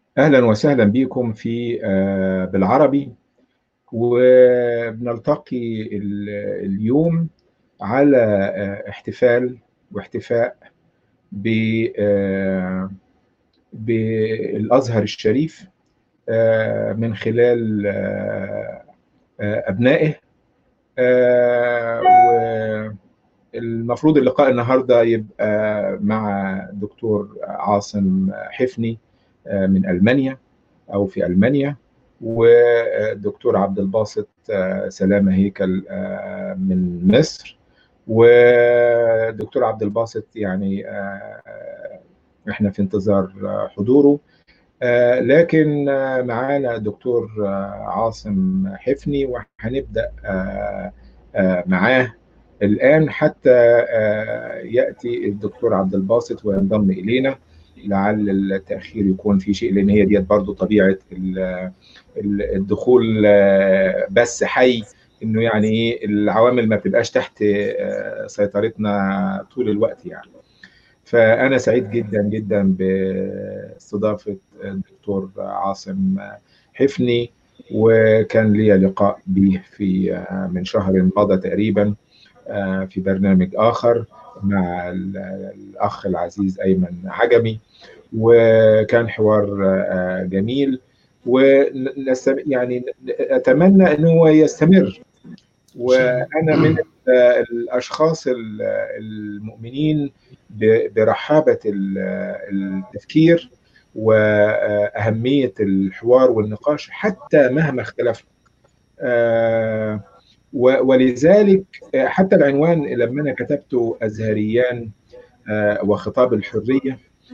أهلا وسهلا بكم في بالعربي. وبنلتقي اليوم على احتفال واحتفاء بالأزهر الشريف، من خلال أبنائه. والمفروض اللقاء النهاردة يبقى مع دكتور عاصم حفني من ألمانيا، أو في ألمانيا، والدكتور عبد الباسط سلامة هيكل من مصر. ودكتور عبد الباسط يعني احنا في انتظار حضوره، لكن معانا دكتور عاصم حفني، وهنبدأ معاه الآن حتى يأتي الدكتور عبد الباسط وينضم إلينا. لعل التأخير يكون في شيء، لأن هي ديت برضو طبيعة الدخول بس حي، إنه يعني إيه، العوامل ما بتبقاش تحت سيطرتنا طول الوقت يعني. فأنا سعيد جدا جدا باستضافة الدكتور عاصم حفني، وكان لي لقاء به في من شهر مضى تقريبا في برنامج آخر مع الأخ العزيز أيمن عجمي، وكان حوار جميل. يعني أتمنى أنه هو يستمر. إن شاء الله. وأنا من الأشخاص المؤمنين برحابة التفكير وأهمية الحوار والنقاش حتى مهما اختلفنا. ولذلك حتى العنوان لما أنا كتبته أزهريان وخطاب الحرية،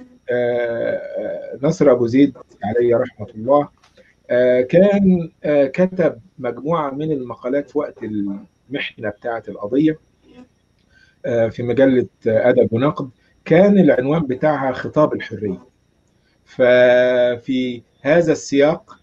نصر أبو زيد عليه رحمة الله كان كتب مجموعة من المقالات في وقت المحنة بتاعة القضية في مجلة أدب ونقد، كان العنوان بتاعها خطاب الحرية. ففي هذا السياق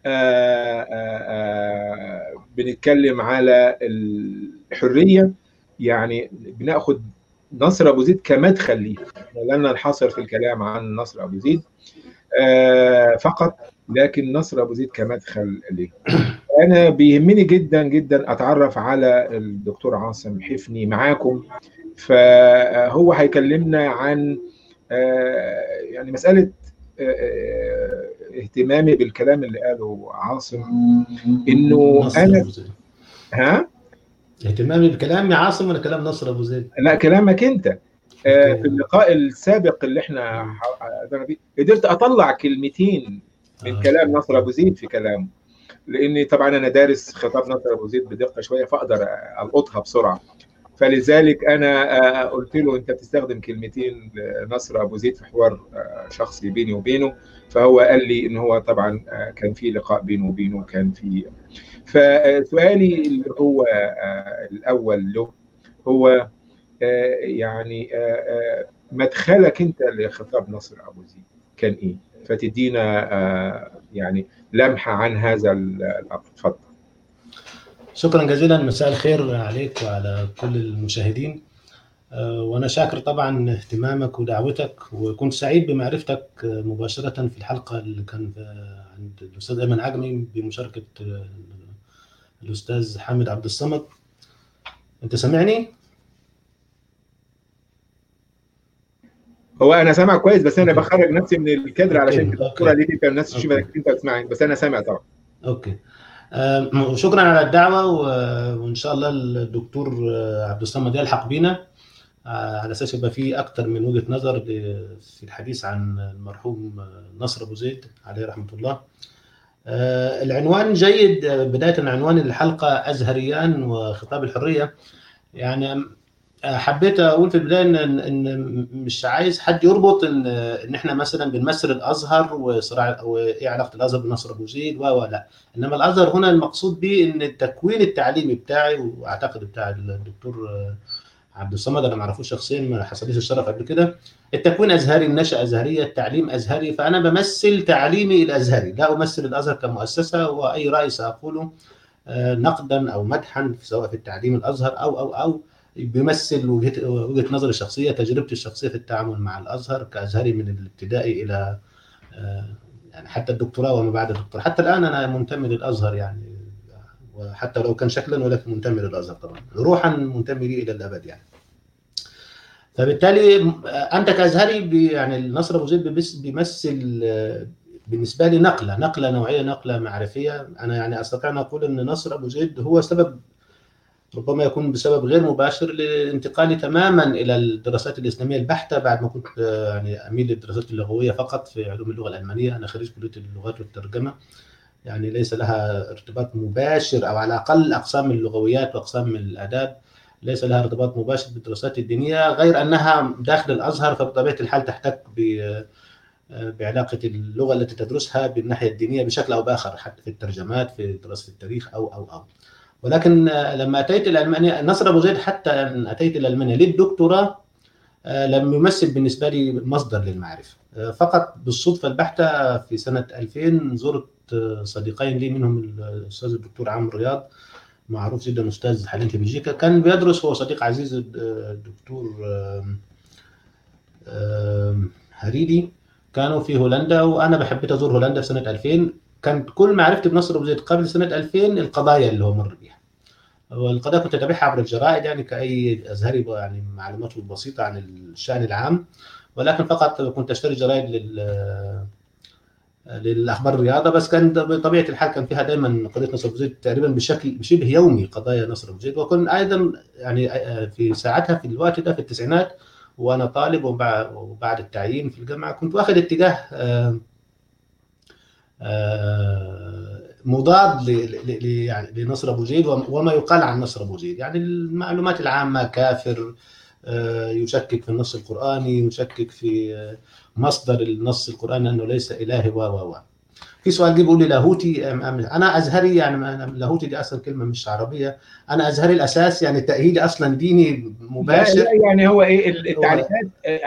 بنتكلم على الحرية، يعني بناخد نصر أبو زيد كمدخل ليه، لن ننحصر في الكلام عن نصر أبو زيد فقط، لكن نصر أبو زيد كمدخل ليه. أنا بيهمني جدا جدا أتعرف على الدكتور عاصم حفني معاكم. فهو هيكلمنا عن يعني مسألة اهتمامي بالكلام اللي قاله عاصم، إنه نصر أنا ابو زيد. ها اهتمامي بكلام يا عاصم ولا كلام نصر ابو زيد؟ لا، كلامك أنت. في اوكي. اللقاء السابق اللي احنا قدرت أطلع كلمتين من كلام اوكي. نصر أبو زيد في كلامه، لاني طبعا انا دارس خطاب نصر ابو زيد بدقه شويه، فاقدر القطها بسرعه. فلذلك انا قلت له انت بتستخدم كلمتين لنصر ابو زيد في حوار شخصي بيني وبينه. فهو قال لي ان هو طبعا كان في لقاء بينه وبينه، كان في. فسؤالي اللي هو الاول له هو يعني مدخلك انت لخطاب نصر ابو زيد كان ايه؟ فتدينا يعني لمحه عن هذا الامر. اتفضل. شكرا جزيلا، مساء الخير عليك وعلى كل المشاهدين. وانا شاكر طبعا اهتمامك ودعوتك، وكنت سعيد بمعرفتك مباشرة في الحلقة اللي كان عند الاستاذ ايمن عجمي بمشاركة الاستاذ حامد عبد الصمد. انت سامعني؟ هو انا سامع كويس، بس انا اوكي. بخرج نفسي من الكادر علشان اوكي. كده الصوره اوكي. دي تبقى الناس تشوف اوكي. انك انت بتسمعني، بس انا سامع طبعا. اوكي. شكرا على الدعوة، وإن شاء الله الدكتور عبد الصمد يلحق بينا على أساس يبقى فيه أكثر من وجهة نظر في الحديث عن المرحوم نصر أبو زيد عليه رحمة الله. العنوان جيد. بداية عنوان الحلقة أزهريان وخطاب الحرية. يعني حبيت اقول في البدايه ان مش عايز حد يربط ان احنا مثلا بنمثل الازهر وصراع وايه علاقه الازهر بنصر ابو زيد لا. انما الازهر هنا المقصود به ان التكوين التعليمي بتاعي، واعتقد بتاع الدكتور عبد الصمد، انا ما اعرفوش شخصيا، ما حصليش الشرف قبل كده. التكوين ازهري، النشأة ازهريه، التعليم ازهري، فانا بمثل تعليمي الازهري، لا امثل الازهر كمؤسسه. واي راي ساقوله نقدا او مدحا سواء في التعليم الازهر او بيمثل وجهه نظري الشخصيه، تجربتي الشخصيه في التعامل مع الازهر كازهري من الابتدائي الى يعني حتى الدكتوراه وما بعد الدكتوراه. حتى الان انا منتمي للازهر يعني، وحتى لو كان شكلا ولكن منتمي للازهر طبعا، روحا منتمي لي الى الابد يعني. فبالتالي انت كازهري يعني النصر ابو زيد بيمثل بالنسبه لي نقله نوعيه، نقله معرفيه. انا يعني استطيع ان اقول ان نصر ابو زيد هو سبب، ربما يكون بسبب غير مباشر، لانتقالي تماما الى الدراسات الاسلاميه البحته، بعد ما كنت يعني اميل للدراسات اللغويه فقط في علوم اللغه الالمانيه. انا خريج كليه اللغات والترجمه، يعني ليس لها ارتباط مباشر، او على الاقل اقسام اللغويات واقسام الاداب ليس لها ارتباط مباشر بالدراسات الدينيه، غير انها داخل الازهر، فبطبيعه الحال تحتك بعلاقه اللغه التي تدرسها بالناحيه الدينيه بشكل او باخر، حتى في الترجمات، في دراسه التاريخ او. ولكن لما اتيت الى المانيا، نصر ابو زيد حتى ان اتيت الى المانيا للدكتوراه لم يمثل بالنسبه لي مصدر للمعرفه. فقط بالصدفه البحته في سنه 2000 زرت صديقين لي، منهم الاستاذ الدكتور عمرو رياض، معروف جدا استاذ حاليا في بلجيكا، كان بيدرس، هو صديق عزيز الدكتور هريدي، كانوا في هولندا، وانا بحبيت ازور هولندا في سنه 2000. كانت كل معرفتي بنصر ابو زيد قبل سنه 2000 القضايا اللي هو مر بها، والقضايا كنت اتابعها عبر الجرائد يعني كاي ازهري، يعني معلوماته بسيطه عن الشان العام، ولكن فقط كنت اشتري جرائد للاخبار الرياضه بس. كان بطبيعه الحال كان فيها دائما قضيه نصر ابو زيد تقريبا بشكل شبه يومي، قضايا نصر ابو زيد. وكنت ايضا يعني في ساعتها في الوقت ده في التسعينات وانا طالب وبعد التعيين في الجامعه، كنت واخد اتجاه مضاد يعني لنصر ابو زيد وما يقال عن نصر ابو زيد، يعني المعلومات العامه كافر، يشكك في النص القراني، يشكك في مصدر النص القراني انه ليس الهي و. في سؤال جه بيقول لي لاهوتي انا ازهري، يعني لاهوتي دي اصلا كلمه مش عربيه، انا ازهري الاساس، يعني تاهيلي اصلا ديني لا مباشر. يعني هو ايه التعريفات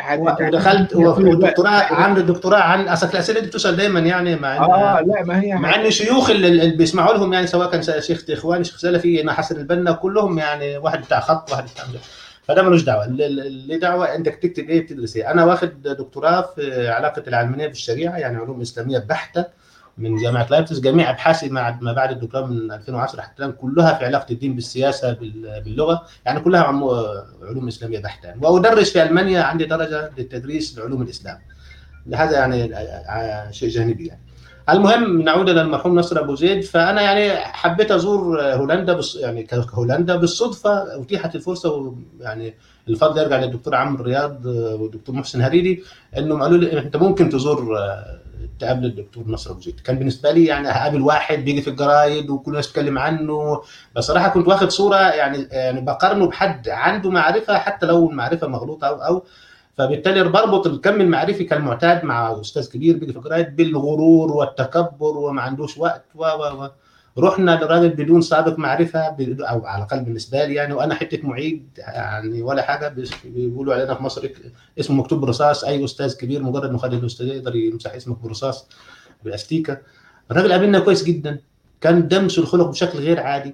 ودخلت والدكتوراه، عامل الدكتوراه عن اصل الاسئله دي بتسال دايما، يعني مع ان لا ما هي مع ان شيوخ اللي بيسمعوا لهم، يعني سواء كان شيخ اخواني، شيخ سلفي، انا حسن البنا، كلهم يعني واحد بتاع خط واحد بتاع مجال. فده ملوش دعوه، اللي دعوه انك تكتب ايه بتدرس ايه. انا واخد دكتوراه في علاقه العلمانيه بالشريعه، يعني علوم اسلاميه بحته من جامعه لايبزيج. جميع ابحاثي ما بعد الدكتوراه من 2010 حتى الان كلها في علاقه الدين بالسياسه باللغه، يعني كلها علوم اسلاميه بحته. وادرس في المانيا، عندي درجه للتدريس لعلوم الاسلام، هذا يعني شيء جانبي يعني. المهم نعود الى المرحوم نصر ابو زيد. فانا يعني حبيت ازور هولندا يعني كهولندا بالصدفه، اتيحت الفرصه، ويعني الفضل يرجع للدكتور عمرو رياض والدكتور محسن هريدي، انهم قالوا لي انت ممكن تزور تقابل الدكتور نصر ابو زيد. كان بالنسبه لي يعني هقابل واحد بيجي في الجرايد وكل الناس تتكلم عنه، بصراحه كنت واخد صوره يعني بقارنه بحد عنده معرفه حتى لو المعرفه مغلوطه او. فبالتالي بربط الكم المعرفي كالمعتاد مع استاذ كبير بيجي في الجرايد بالغرور والتكبر وما عندوش وقت و. رحنا لراجل بدون سابق معرفه، او على الاقل بالنسبه لي يعني، وانا حته معيد يعني ولا حاجه. بيقولوا علينا في مصر اسمه مكتوب برصاص، اي استاذ كبير مجرد ما خد الاستاذ يقدر يمسح اسمك برصاص باستيكه. الراجل قابلنا كويس جدا، كان دمس الخلق بشكل غير عادي،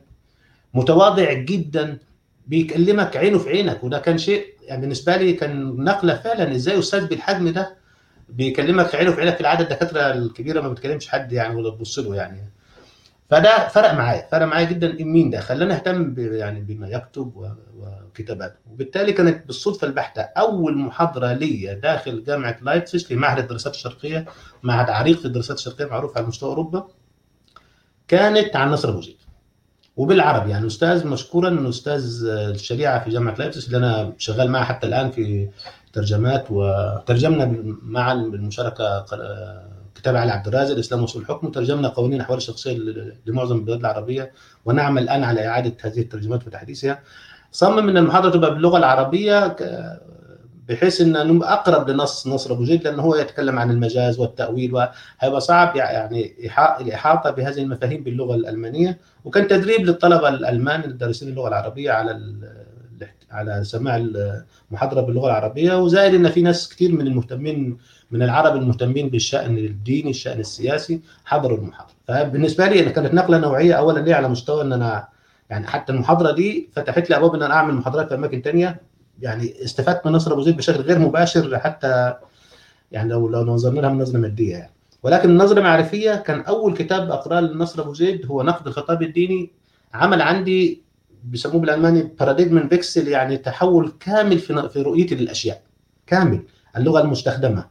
متواضع جدا، بيكلمك عينه في عينك. وده كان شيء يعني بالنسبه لي كان نقله فعلا، ازاي استاذ بالحجم ده بيكلمك عينه في عينك. في العاده الدكاتره الكبيره ما بتكلمش حد يعني ولا تبص له يعني. فده فرق معايا جدا. مين ده خلاني اهتم يعني بما يكتب وكتاباته. وبالتالي كانت بالصدفه البحته اول محاضره لي داخل جامعه لايبزيج في معهد الدراسات الشرقيه، معهد عريق في الدراسات الشرقيه معروف على مستوى اوروبا، كانت عن نصر ابو زيد وبالعربي. يعني استاذ مشكورا، استاذ الشريعه في جامعه لايبزيج اللي انا شغال معه حتى الان في ترجمات، وترجمنا معا بالمشاركه كتاب علي عبد الرازق الاسلام واصول الحكم، وترجمنا قوانين الاحوال الشخصيه لمعظم البلاد العربيه، ونعمل الان على اعاده هذه الترجمات وتحديثها. صمم ان المحاضره تبقى باللغه العربيه بحيث ان اقرب لنص نصر ابو زيد، لانه هو يتكلم عن المجاز والتاويل، وهيبقى صعب يعني الاحاطه بهذه المفاهيم باللغه الالمانيه. وكان تدريب للطلبه الالمان الدارسين اللغه العربيه على سماع المحاضره باللغه العربيه. وزائد ان في ناس كثير من المهتمين من العرب المهتمين بالشان الديني الشان السياسي حضروا المحاضره. فبالنسبه لي كانت نقله نوعيه اولا لي، على مستوى ان انا يعني حتى المحاضره دي فتحت لي ابواب ان انا اعمل محاضرات في اماكن ثانيه. يعني استفدت من نصر ابو زيد بشكل غير مباشر، حتى يعني لو نظرنا لها من نظره ماديه يعني. ولكن النظرة المعرفية كان أول كتاب أقرأه لنصر أبو زيد هو نقد الخطاب الديني. عمل عندي بيسموه بالألماني باراديجمن بيكسل، يعني تحول كامل في رؤيتي للأشياء، كامل. اللغة المستخدمة،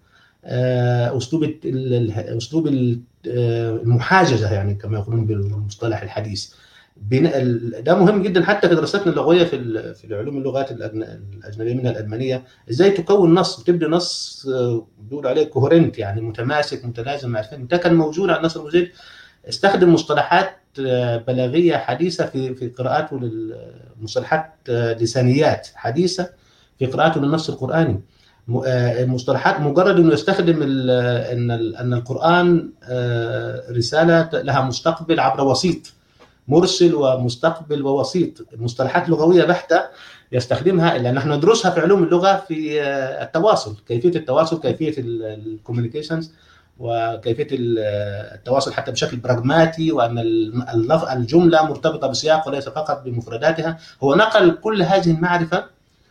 أسلوب المحاجزة، يعني كما يقولون بالمصطلح الحديث. ده مهم جدا حتى في دراستنا اللغويه في العلوم اللغات الاجنبيه منها الالمانيه. ازاي تكون نص وتبني نص بيقولوا عليه كوهرنت، يعني متماسك متلازم مع الفهم. ده كان موجود عند نصر أبو زيد. استخدم مصطلحات بلاغيه حديثه في قراءاته، مصطلحات لسانيات حديثه في قراءاته للنص القراني. مصطلحات مجرد انه يستخدم ان القران رساله لها مستقبل عبر وسيط، مرسل ومستقبل ووسيط، مصطلحات لغويه بحته يستخدمها، لان نحن ندرسها في علوم اللغه في التواصل، كيفيه التواصل، كيفيه الكوميونيكيشنز، وكيفيه التواصل حتى بشكل براغماتي، وان الجمله مرتبطه بسياق وليس فقط بمفرداتها. هو نقل كل هذه المعرفه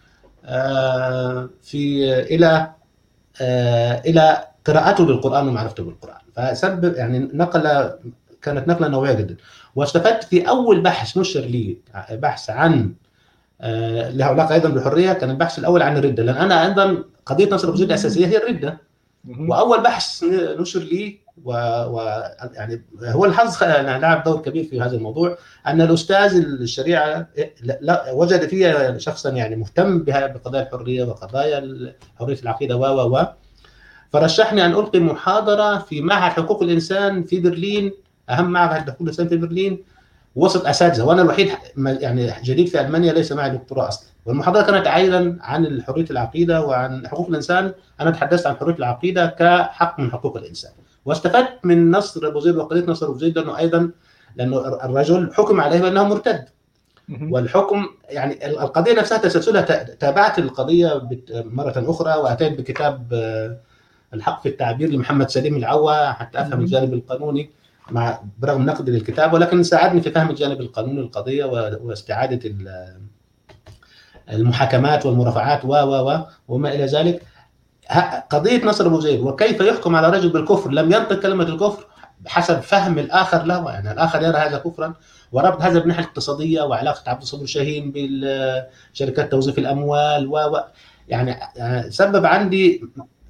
الى قراءته للقران ومعرفته بالقران. فسبب يعني كانت نقله نوعيه جدا. واستفدت في اول بحث نشر لي، بحث عن له علاقه ايضا بالحريه، كان البحث الاول عن الرده، لان انا ايضا قضيه نصر أبو زيد الاساسيه هي الرده. واول بحث نشر لي يعني هو الحظ لعب دور كبير في هذا الموضوع، ان الاستاذ الشريعه وجد فيها شخصا يعني مهتم بقضايا الحريه وقضايا حريه العقيده و فرشحني ان القي محاضره في معهد حقوق الانسان في برلين، اهم معهد حقوق الانسان في برلين، وسط اساتذه، وانا الوحيد يعني جديد في المانيا ليس معي دكتوراه اصلا. والمحاضره كانت ايضا عن حريه العقيده وعن حقوق الانسان. انا تحدثت عن حريه العقيده كحق من حقوق الانسان، واستفدت من نصر ابو زيد وقضيه نصر ابو زيد، لانه الرجل حكم عليه بانه مرتد. والحكم يعني القضيه نفسها تسلسلها، تابعت القضيه مره اخرى، واتيت بكتاب الحق في التعبير لمحمد سليم العوا حتى افهم الجانب القانوني، برغم نقدي للكتاب، ولكن ساعدني في فهم الجانب القانوني للقضيه واستعاده المحاكمات والمرافعات وما الى ذلك. قضيه نصر ابو زيد وكيف يحكم على رجل بالكفر لم ينطق كلمه الكفر بحسب فهم الاخر له، يعني الاخر يرى هذا كفرا، وربط هذا بالناحيه الاقتصاديه وعلاقه عبد الصبور شاهين بالشركات توظيف الاموال يعني سبب عندي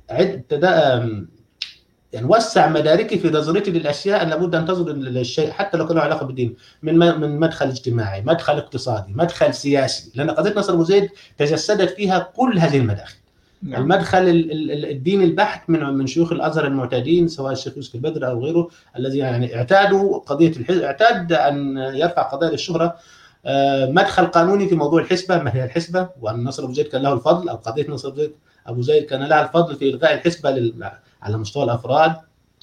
يعني وسع مداركي في نظرتي للاشياء، لابد ان تنظر للشيء حتى لو كان له علاقه بالدين من مدخل اجتماعي، مدخل اقتصادي، مدخل سياسي، لان قضيه نصر أبو زيد تجسدت فيها كل هذه المداخل. نعم. المدخل الديني البحت من شيوخ الازهر المعتادين، سواء الشيخ يوسف البدر او غيره، الذي يعني اعتادوا قضيه الحزب، اعتاد ان يرفع قضايا للشهره. مدخل قانوني في موضوع الحسبه، ما هي الحسبه، وان نصر أبو زيد كان له الفضل، او قضيه نصر أبو زيد كان لها الفضل في الغاء الحسبه على مستوى الافراد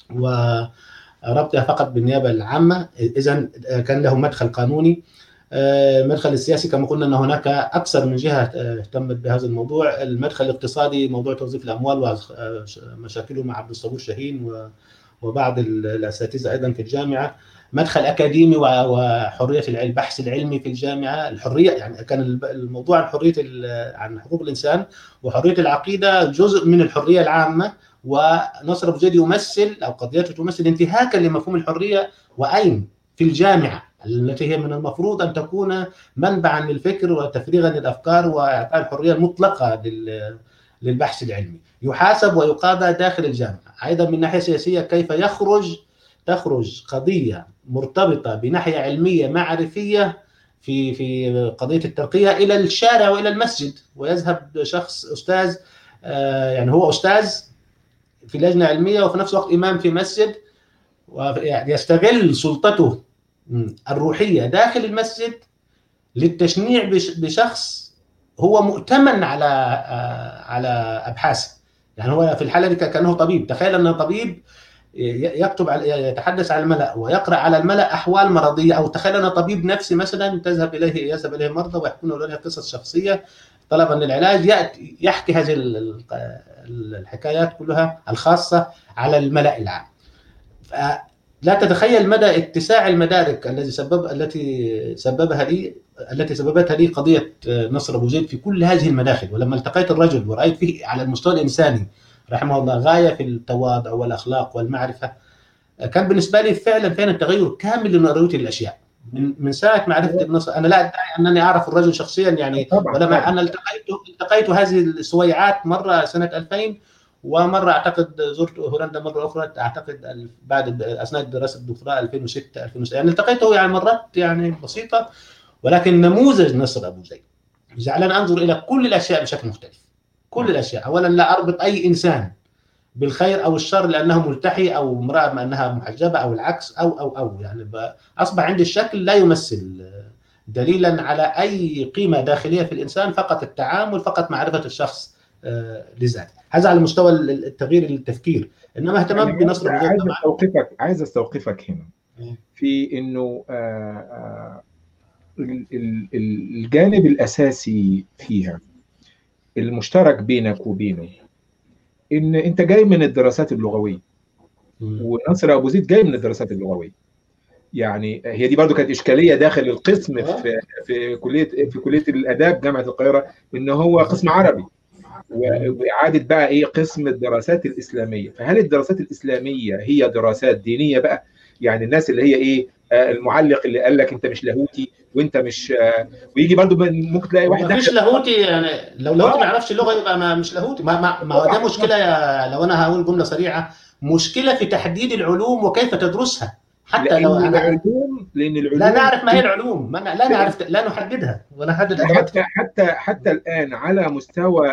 وربطها فقط بالنيابه العامه. اذا كان له مدخل قانوني. المدخل السياسي كما قلنا ان هناك اكثر من جهه اهتمت بهذا الموضوع. المدخل الاقتصادي، موضوع توظيف الاموال ومشاكله مع عبد الصبور شاهين وبعض الاساتذه ايضا في الجامعه. مدخل اكاديمي وحريه البحث العلمي في الجامعه. الحريه يعني كان الموضوع عن حقوق الانسان وحريه العقيده جزء من الحريه العامه، ونصر أبو زيد يمثل او قضيته تمثل انتهاكا لمفهوم الحريه، واين في الجامعه التي هي من المفروض ان تكون منبعا للفكر وتفريغا للافكار واعطاء الحريه المطلقه للبحث العلمي، يحاسب ويقاضى داخل الجامعه. ايضا من ناحيه سياسيه، كيف تخرج قضيه مرتبطه بناحيه علميه معرفيه في قضيه الترقيه الى الشارع والى المسجد، ويذهب شخص استاذ، يعني هو استاذ في لجنه علميه وفي نفس الوقت امام في مسجد، ويستغل سلطته الروحيه داخل المسجد للتشنيع بشخص هو مؤتمن على ابحاثه. يعني هو في الحاله دي كانه طبيب. تخيل ان طبيب يتحدث على الملأ ويقرأ على الملأ أحوال مرضية، أو تخيل أن طبيب نفسي مثلا يذهب إليه مرضى ويحكون له قصص شخصية طلبا للعلاج، يحكي هذه الحكايات كلها الخاصة على الملأ العام. لا تتخيل مدى اتساع المدارك التي سببتها لي قضية نصر أبو زيد في كل هذه المداخل. ولما التقيت الرجل ورأيت فيه على المستوى الإنساني رحمه الله غاية في التواضع والأخلاق والمعرفة. كان بالنسبة لي فعلا تغير كامل لرؤيتي للأشياء من ساعة ما عرفت ابن نصر. أنا لا أدعي أنني أعرف الرجل شخصيا يعني، طبعا ولا أنا التقيت هذه السويعات مرة سنة 2000، ومرة أعتقد زرت هولندا مرة أخرى، أعتقد بعد أثناء دراسة الدكتوراه 2006 2006 يعني التقيته يعني مرات يعني بسيطة. ولكن نموذج نصر أبو زيد جعلني أنظر إلى كل الأشياء بشكل مختلف. كل الأشياء. أولا لا أربط أي إنسان بالخير أو الشر لأنه ملتحي أو امرأة أنها محجبة أو العكس أو يعني أصبح عندي الشكل لا يمثل دليلا على أي قيمة داخلية في الإنسان، فقط التعامل، فقط معرفة الشخص لذاته. هذا على مستوى التغيير التفكير. إنما اهتمام بنصر أبو زيد. عايز أستوقفك هنا في إنه الجانب الأساسي فيها المشترك بينك وبينه إن أنت جاي من الدراسات اللغوية، ونصر أبو زيد جاي من الدراسات اللغوية. يعني هي دي برضو كانت إشكالية داخل القسم في كلية الآداب جامعة القاهرة، إن هو قسم عربي وإعادة بقى إيه قسم الدراسات الإسلامية. فهل الدراسات الإسلامية هي دراسات دينية بقى؟ يعني الناس اللي هي إيه المعلق اللي قال لك أنت مش لاهوتي وأنت مش ويجي برضو ممكن تلاقي واحد مش لاهوتي يعني لو لاهوتي ما يعرفش اللغة يبقى مش لاهوتي. ما ده مشكلة. لو أنا هقول جملة سريعة، مشكلة في تحديد العلوم وكيف تدرسها. حتى لو لأن العلوم لا نعرف ما هي العلوم، لا نعرف، لا نحددها ولا نحدد أدواتها. حتى الآن على مستوى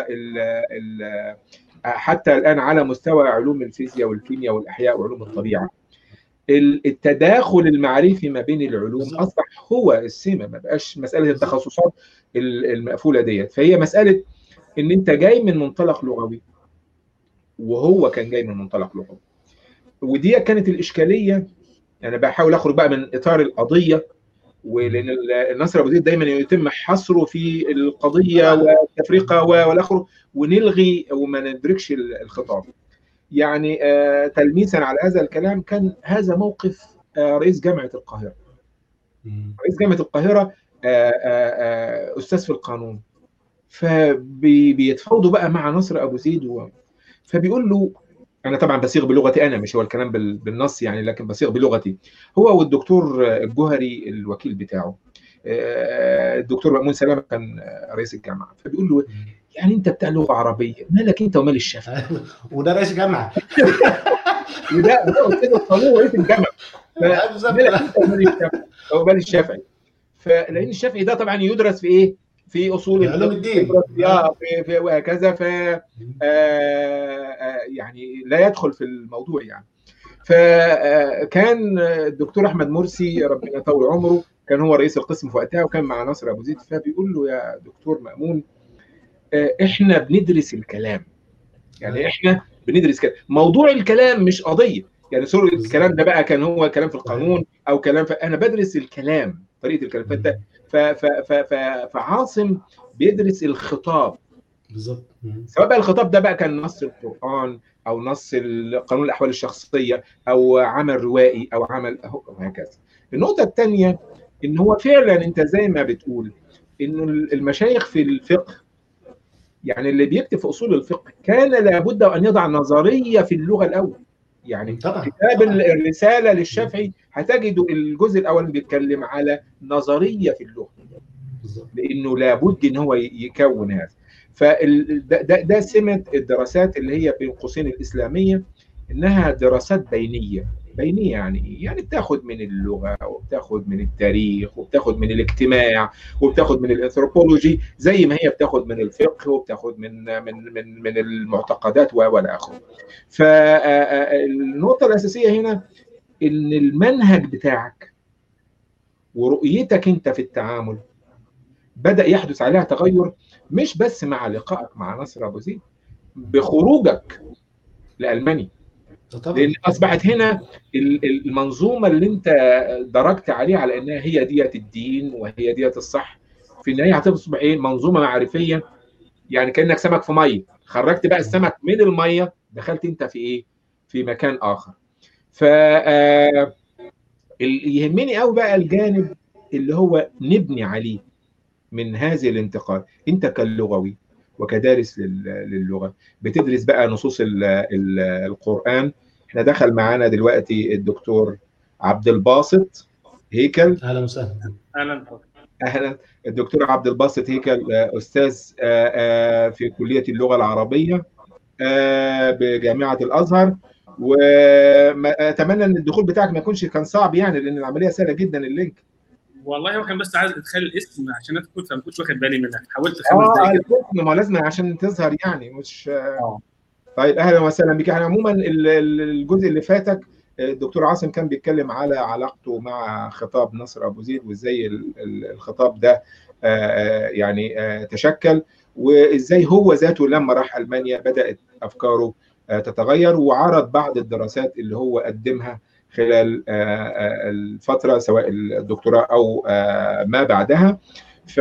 حتى الآن على مستوى علوم الفيزياء والكيمياء والأحياء وعلوم الطبيعة، التداخل المعرفي ما بين العلوم أصبح هو السمة، ما بقاش مسألة التخصصات المقفولة ديت. فهي مسألة إن أنت جاي من منطلق لغوي وهو كان جاي من منطلق لغوي، ودي كانت الإشكالية. أنا بحاول أخرج بقى من إطار القضية، ولأن نصر أبو زيد دايما يتم حصره في القضية والتفرقة والآخر، ونلغي وما ندركش الخطاب. يعني تلميسا على هذا الكلام، كان هذا موقف رئيس جامعة القاهرة. رئيس جامعة القاهرة أستاذ في القانون، فبيتفاوضوا بقى مع نصر أبو زيد فبيقول له، أنا طبعا بصيغ بلغتي أنا، مش هو الكلام بالنص يعني، لكن بصيغ بلغتي. هو والدكتور الجوهري الوكيل بتاعه الدكتور مأمون سلامة كان رئيس الجامعة، فبيقول له يعني أنت بتاع لغة عربية، مالك أنت ومال الشافعي؟ وده رئيس جامعة وده أستاذ القانون ورئيس الجامعة، مالك أنت ومال الشافعي؟ فلأن الشافعي ده طبعا يدرس في إيه؟ في أصول علوم الدين في وهكذا، يعني لا يدخل في الموضوع يعني. فكان الدكتور أحمد مرسي ربنا يطول عمره كان هو رئيس القسم في وقتها، وكان مع نصر أبو زيد. فبيقول له يا دكتور مأمون، إحنا بندرس الكلام، يعني إحنا بندرس كلام، موضوع الكلام مش قضية يعني. سوري الكلام ده بقى كان هو كلام في القانون أو كلام أنا بدرس الكلام، طريقة الكلام. فعاصم بيدرس الخطاب بالظبط، سواء بقى الخطاب ده بقى كان نص القرآن أو نص قانون الأحوال الشخصية أو عمل روائي أو عمل وهكذا. النقطة الثانية إن هو فعلا أنت زي ما بتقول إنه المشايخ في الفقه، يعني اللي بيكتب في أصول الفقه كان لابد أن يضع نظرية في اللغة الأول. يعني كتاب الرسالة للشافعي هتجدوا الجزء الأول بيتكلم على نظرية في اللغة، لأنه لابد إن هو يكون هذا. فده سمة الدراسات اللي هي بين قوسين الإسلامية، إنها دراسات بينية. يعني بتاخد من اللغة وبتاخد من التاريخ وبتاخد من الاجتماع وبتاخد من الانثروبولوجي، زي ما هي بتاخد من الفقه وبتاخد من المعتقدات والى اخره. فالنقطة الأساسية هنا إن المنهج بتاعك ورؤيتك أنت في التعامل بدأ يحدث عليها تغير، مش بس مع لقائك مع نصر أبو زيد، بخروجك لألمانيا. لأن أصبحت هنا المنظومة اللي أنت درجت عليها على أنها هي ديت الدين وهي ديت الصح، في النهاية هتصبح إيه؟ منظومة معرفية. يعني كأنك سمك في مية، خرجت بقى السمك من المية، دخلت أنت في إيه؟ في مكان آخر. يهمني قوي بقى الجانب اللي هو نبني عليه من هذه الانتقال. أنت كاللغوي وكدارس للغه. بتدرس بقى نصوص القران. احنا دخل معانا دلوقتي الدكتور عبد الباسط هيكل. اهلا وسهلا. اهلا. الدكتور عبد الباسط هيكل استاذ في كليه اللغه العربيه بجامعه الازهر. واتمنى ان الدخول بتاعك ما يكونش كان صعب يعني، لان العمليه سهله جدا اللينك. والله هو كان بس عايز ادخل الاسم عشان انا كنت ما كنتش واخد بالي منك، حاولت 5 دقايق كده. الاسم ما لازم عشان تظهر يعني، مش طيب. اهلا وسهلا بك. احنا عموما الجزء اللي فاتك الدكتور عاصم كان بيتكلم على علاقته مع خطاب نصر ابو زيد، وازاي الخطاب ده يعني تشكل، وازاي هو ذاته لما راح المانيا بدات افكاره تتغير، وعرض بعض الدراسات اللي هو قدمها خلال الفتره سواء الدكتوراه او ما بعدها. ف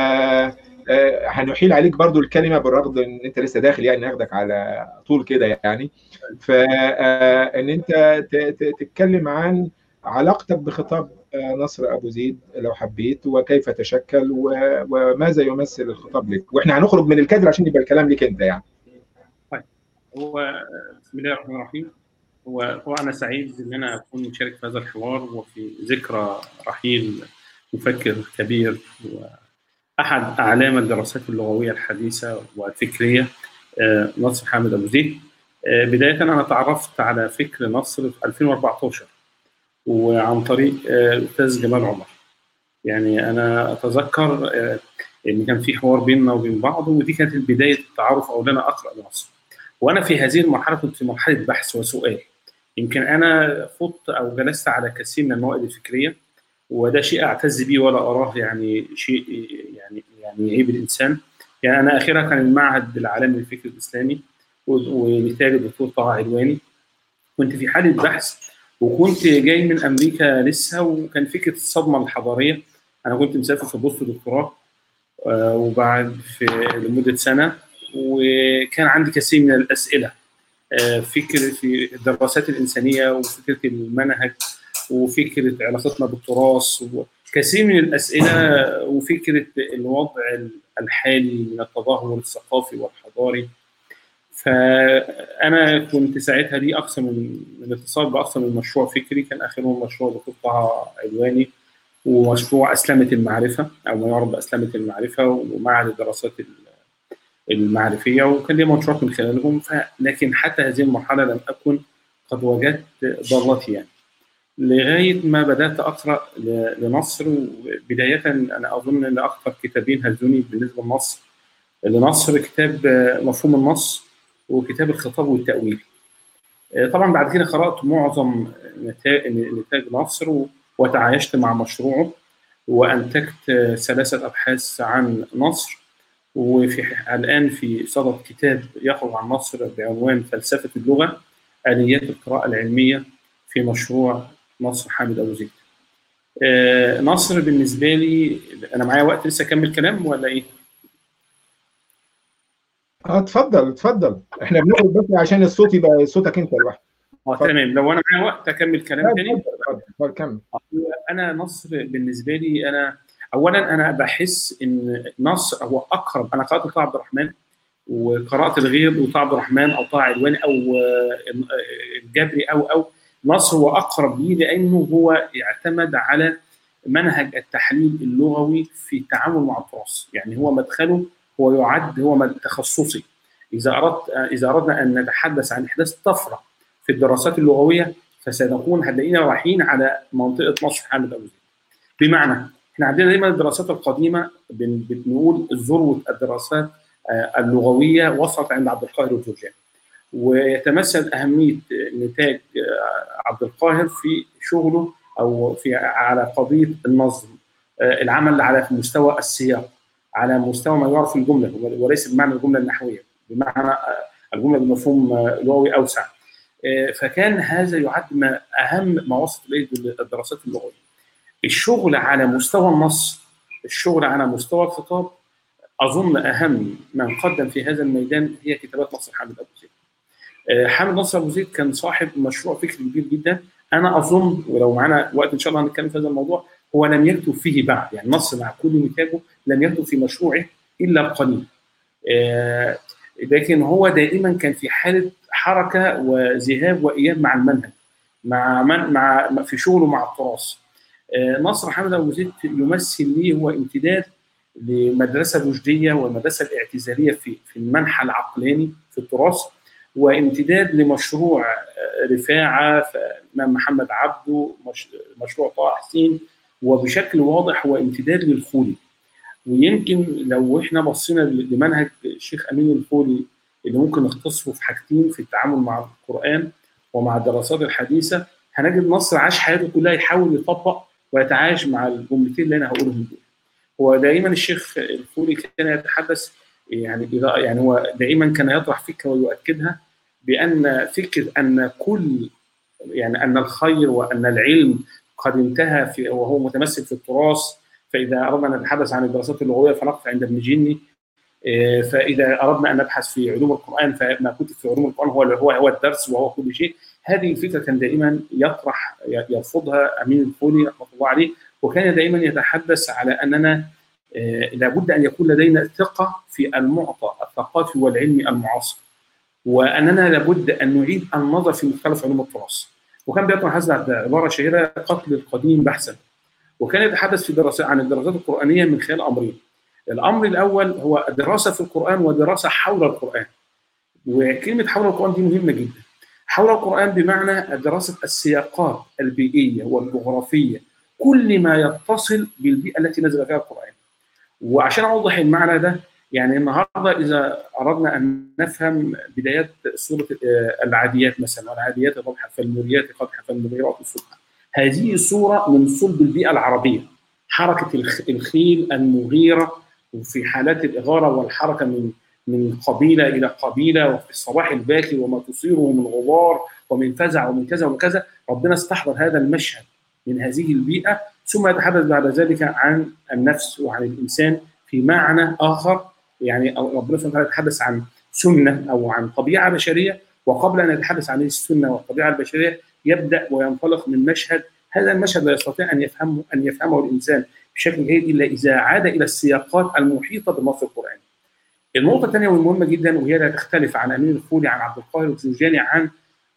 هنحيل عليك برضو الكلمه بالرغم ان انت لسه داخل يعني، ناخدك على طول كده يعني. فان انت تتكلم عن علاقتك بخطاب نصر ابو زيد لو حبيت، وكيف تشكل وماذا يمثل الخطاب لك، واحنا هنخرج من الكادر عشان يبقى الكلام لك انت يعني. طيب، هو بسم الله الرحمن الرحيم. هو انا سعيد ان انا اكون مشارك في هذا الحوار وفي ذكرى رحيل مفكر كبير واحد اعلام الدراسات اللغويه الحديثه والفكريه نصر حامد ابو زيد. بدايه انا تعرفت على فكر نصر في 2014 وعن طريق الاستاذ جمال عمر. يعني انا اتذكر ان كان في حوار بيننا وبين بعض، ودي كانت بدايه التعارف او ان انا اقرا لنصر. وانا في هذه المرحله كنت في مرحله بحث وسؤال. يمكن انا خضت او جلست على كثير من المواد الفكريه، وده شيء اعتز به ولا اراه يعني شيء يعني عيب الانسان. يعني انا اخرها كان المعهد العالمي للفكر الاسلامي وبالتالي الدكتور طه علواني. كنت في حاله بحث وكنت جاي من امريكا لسه، وكان فكره الصدمه الحضاريه. انا كنت مسافر في بوست دكتوراه وبعد لمده سنه، وكان عندي كثير من الاسئله فكره في الدراسات الانسانيه وفكره المنهج وفكره علاقتنا بالتراث وكثير من الاسئله، وفكره الوضع الحالي من التدهور الثقافي والحضاري. فانا كنت ساعتها لي اكثر من اتصال باكثر من مشروع فكري، كان اخرهم مشروع دكتور طه علواني ومشروع اسلمه المعرفه او ما يعرف باسلمه المعرفه ومعهد الدراسات المعرفيه، وكان لي مشروع من خلالهم. لكن حتى هذه المرحله لم اكن قد وجدت ضالتي يعني، لغايه ما بدات اقرا لنصر. بدايه انا اظن ان اكثر كتابين هزوني بالنسبه لنصر كتاب مفهوم النص وكتاب الخطاب والتاويل. طبعا بعد كده قرات معظم نتاج نصر وتعايشت مع مشروعه، وانتجت 3 أبحاث عن نصر، الآن في صدد كتاب يخرج عن نصر بعنوان فلسفة اللغة آليات القراءة العلمية في مشروع نصر حامد أبو زيد. نصر بالنسبة لي، أنا معايا وقت لسه أكمل كلام ولا إيه؟ اتفضل. احنا بناخد بس عشان الصوت يبقى صوتك انت لوحدك. تمام. لو انا معايا وقت اكمل كلام تاني. اتفضل كمل. انا نصر بالنسبه لي، انا بحس ان نصر هو اقرب. انا قرات طه عبد الرحمن وقرات الغير وطه عبد الرحمن او طه علواني او الجبري او نصر هو اقرب لي، لانه هو اعتمد على منهج التحليل اللغوي في التعامل مع التراث. يعني هو مدخله هو يعد هو تخصصي. اذا اردنا ان نتحدث عن احداث طفره في الدراسات اللغويه هنلاقينا رايحين على منطقه نصر حامد ابو زيد. بمعنى احنا عندنا دايما الدراسات القديمه بنقول ذروه الدراسات اللغويه وصلت عند عبد القاهر والجرجاني، ويتمثل اهميه نتاج عبد القاهر في شغله او على قضيه النظم، العمل على مستوى السياق، على مستوى ما يعرف الجمله وليس بمعنى الجمله النحويه، بمعنى الجمله بمفهوم لغوي اوسع. فكان هذا يعد اهم ما وصلت اليه الدراسات اللغويه. الشغل على مستوى النص، الشغل على مستوى الخطاب، اظن اهم من قدم في هذا الميدان هي كتابات نصر حامد ابو زيد. حامد نصر ابو زيد كان صاحب مشروع فكري كبير جدا. انا اظن ولو معنا وقت ان شاء الله هنتكلم في هذا الموضوع، هو لم يكتب فيه بعد، يعني نصر مع كل نتاجه لم يكتب في مشروعه الا القليل. لكن هو دائما كان في حاله حركه وذهاب واياب مع المنهج، مع في شغله مع التراث. نصر حامد أبو زيد يمثل لي هو امتداد لمدرسه الرشديه والمدرسه الاعتزاليه في المنحى العقلاني في التراث، وامتداد لمشروع رفاعه الامام محمد عبده، مشروع طه حسين، وبشكل واضح هو امتداد للخولي. ويمكن لو احنا بصينا لمنهج الشيخ امين الخولي اللي ممكن نختصره في حاجتين في التعامل مع القران ومع الدراسات الحديثه، هنجد نصر عاش حياته كلها يحاول يطبق ويتعايش مع الجملتين اللي انا هقولهم دول. هو دائما الشيخ الخولي كان يتحدث يعني هو دائما كان يطرح فكره ويؤكدها بان فكره ان ان الخير وان العلم قد انتهى وهو متمثل في التراث. فاذا اردنا ان نتحدث عن الدراسات اللغويه فنقف عند ابن جني، فاذا اردنا ان نبحث في علوم القران فما كتب في علوم القران هو الدرس وهو كل شيء. هذه الفكره كان دائما يرفضها امين الخولي رحمه الله عليه، وكان دائما يتحدث على اننا لابد ان يكون لدينا ثقه في المعطى الثقافي والعلمي المعاصر، واننا لابد ان نعيد النظر في مختلف علوم التراث. وكان بيطرح هذه عباره شهيره: قتل القديم بحثا. وكان يتحدث في عن الدراسات القرآنية من خلال أمرين. الأمر الأول هو دراسة في القرآن ودراسة حول القرآن. وكلمة حول القرآن دي مهمة جدا. حول القرآن بمعنى دراسة السياقات البيئية والجغرافية، كل ما يتصل بالبيئة التي نزل فيها القرآن. وعشان أوضح المعنى ده، يعني النهارده إذا أردنا أن نفهم بدايات سورة العاديات مثلا، العاديات ضبحا فالموريات قدحا فالمغيرات صبحا، هذه الصورة من صلب البيئة العربية، حركة الخيل المغيرة وفي حالات الإغارة والحركة من قبيلة إلى قبيلة وفي الصباح الباكر وما تصيره من غبار ومن فزع ومن كذا وكذا. ربنا استحضر هذا المشهد من هذه البيئة، ثم يتحدث بعد ذلك عن النفس وعن الإنسان في معنى آخر. يعني ربنا سبحانه وتعالى يتحدث عن سنة أو عن طبيعة بشرية، وقبل أن يتحدث عن السنة والطبيعة البشرية يبدأ وينطلق من مشهد. هذا المشهد لا يستطيع أن يفهمه الإنسان بشكل جيد إلا إذا عاد إلى السياقات المحيطة بالنص القرآني. النقطة الثانية والمهمة جدا، وهي لا تختلف عن أمين الخولي عن عبد القاهر الجرجاني عن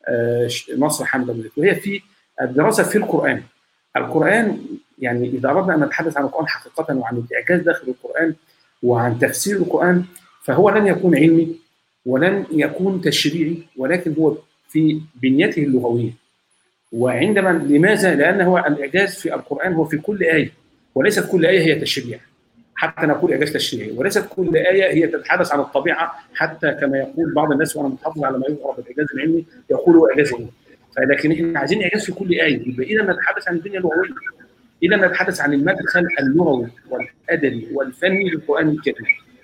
نصر حامد أبو زيد، وهي في الدراسة في القرآن. القرآن يعني إذا أردنا أن نتحدث عن القرآن حقيقة وعن الإعجاز داخل القرآن وعن تفسير القرآن، فهو لن يكون علمي ولن يكون تشريعي، ولكن هو في بنيته اللغوية. وعندما لماذا؟ لأن هو الإعجاز في القرآن هو في كل آية، وليست كل آية هي تشريع حتى نقول إعجاز تشريعي، وليست كل آية هي تتحدث عن الطبيعة حتى كما يقول بعض الناس، وأنا محافظ على ما يعرف بالإعجاز العلمي يقولوا إعجاز علمي. فلكن إحنا عايزين إعجاز في كل آية. يبقى إذا نتحدث عن البنية اللغوية، إذا نتحدث عن المدخل اللغوي والأدبي والفني للقرآن الكريم.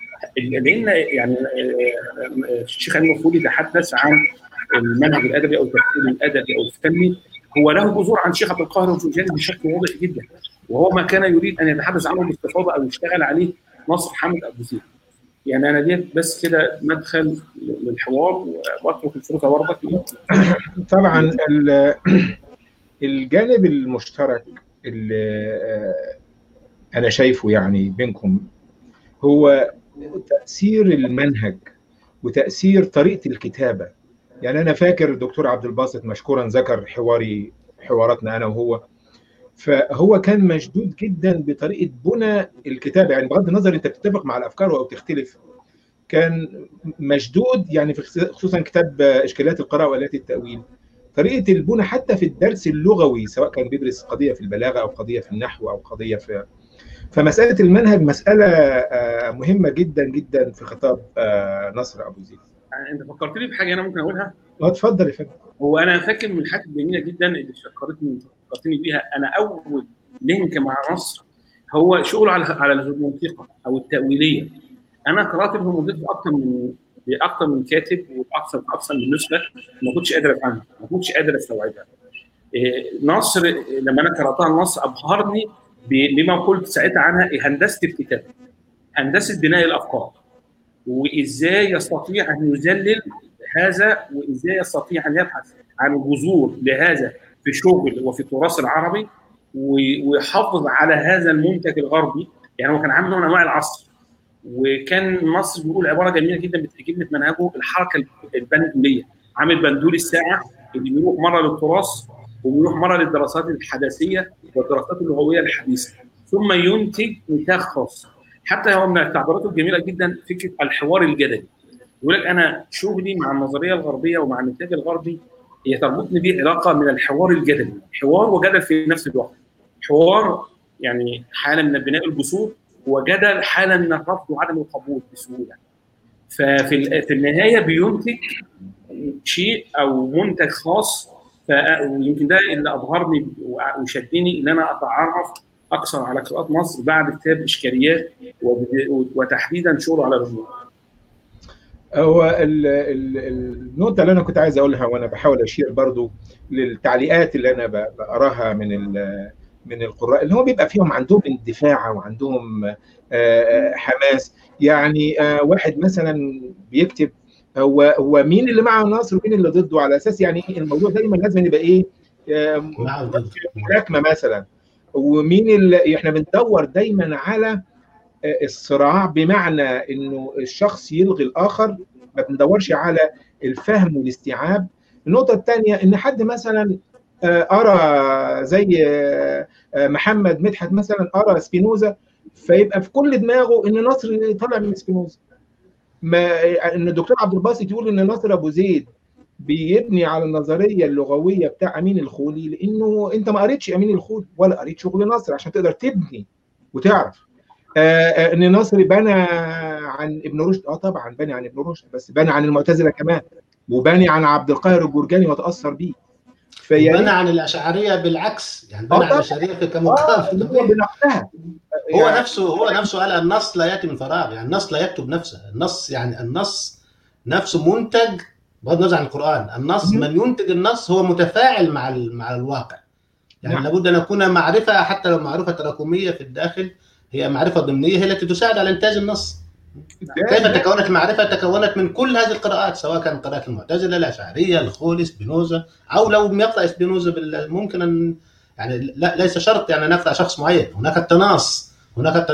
لأن يعني الشيخ أمين الخولي تحدث عن المنهج الأدبي أو التفكير الأدبي أو الفني، هو له جذور عن الشيخ عبد القاهر الجرجاني بشكل واضح جدا، وهو ما كان يريد ان يتحدث عنه باستفاضه او يشتغل عليه نصر حامد ابو زيد. يعني انا ديت بس كده مدخل للحوار، واترك الفرصه برضك. طبعا الجانب المشترك اللي انا شايفه يعني بينكم هو تاثير المنهج وتاثير طريقه الكتابه. يعني انا فاكر الدكتور عبد الباسط مشكورا ذكر حواراتنا انا وهو، فهو كان مشدود جدا بطريقه بنى الكتابه. يعني بغض النظر انت بتتفق مع الافكار او تختلف، كان مشدود يعني خصوصا كتاب اشكاليات القراءه والات التاويل، طريقه البنى حتى في الدرس اللغوي، سواء كان بيدرس قضيه في البلاغه او قضيه في النحو او قضيه في فمساله المنهج مساله مهمه جدا جدا في خطاب نصر ابو زيد. انت فكرتني بحاجه انا ممكن اقولها. اتفضل يا فندم. هو انا فاكر من الحاجات الجميله جدا اللي فكرتني بيها، انا اول لينك مع نصر هو شغله على المنطقه او التاويليه. انا قرات الهرمونات باكثر من كاتب وباكثر من نسخه، ما كنتش قادر افهمها، ما كنتش قادر استوعبها. نصر لما انا قراتها النص ابهرني بما قلت ساعتها عنها هندسه الكتابه، هندسه بناء الافكار، وازاي يستطيع ان يذلل هذا، وازاي يستطيع ان يبحث عن جذور لهذا في شغل وفي التراث العربي، ويحافظ على هذا المنتج الغربي. يعني هو كان عامل نوع من انواع العصر، وكان مصر بيقول عباره جميله جدا بتعجبني في منهجه: الحركه البندوليه، عامل بندول الساعه اللي بيروح مره للتراث وبيروح مره للدراسات الحداثيه والدراسات اللغويه الحديثه، ثم ينتج نتاج خاص. حتى هو من تعبيراته الجميله جدا فكره الحوار الجدلي. يقول لك انا شغلي مع النظريه الغربيه ومع الانتاج الغربي هي تربطني به علاقه من الحوار الجدلي، حوار وجدل في نفس الوقت. حوار يعني حاله من بناء الجسور، وجدل حاله من الرفض وعدم القبول بسهوله. ففي النهايه بينتج شيء او منتج خاص. ويمكن ده اللي ابهرني وشدني ان انا اتعرف اكثر على قراءات مصر بعد كتاب اشكاليات وتحديدا شغله على الرموز. هو النقطة اللي أنا كنت عايز أقولها وأنا بحاول أشير برضو للتعليقات اللي أنا بقراها من القراء اللي هو بيبقى فيهم عندهم اندفاع وعندهم حماس. يعني واحد مثلا بيكتب هو مين اللي مع النصر ومين اللي ضده، على أساس يعني الموضوع دايما لازم يبقى إيه ملاكمة مثلا، ومين اللي إحنا بندور دايما على الصراع، بمعنى انه الشخص يلغي الاخر، ما بندورش على الفهم والاستيعاب. النقطه الثانيه ان حد مثلا ارى زي محمد مدحت مثلا ارى سبينوزا، فيبقى في كل دماغه ان نصر طالع من سبينوزا. ما ان الدكتور عبد الباسط يقول ان ناصر ابو زيد بيبني على النظريه اللغويه بتاع امين الخولي، لانه انت ما قريتش امين الخولي ولا قريت شغل نصر عشان تقدر تبني وتعرف. ان نصر بنى عن ابن رشد، طبعا بني عن ابن رشد، بس بنى عن المعتزله كمان، وبني عن عبد القاهر الجرجاني وتاثر بيه. بنى عن الاشعريه بالعكس، يعني بنى عن الاشعريه كمقابل بنقدها. هو نفسه قال النص لا ياتي من فراغ، يعني النص لا يكتب نفسه، النص يعني النص نفسه منتج بغض النظر عن القران. النص من ينتج النص هو متفاعل مع الواقع، يعني لابد ان يكون معرفه، حتى لو معرفه تراكميه في الداخل، هي معرفة ضمنية هي التي تساعد على إنتاج النص. كيف تكونت المعرفة؟ تكونت من كل هذه القراءات، سواء كان قراءة المعتزلة، الأشعرية، الخولي، سبينوزا، أو لو لم يقرأ سبينوزا ممكن أن يعني ليس شرط يعني نقرأ شخص معين. هناك التناص، هناك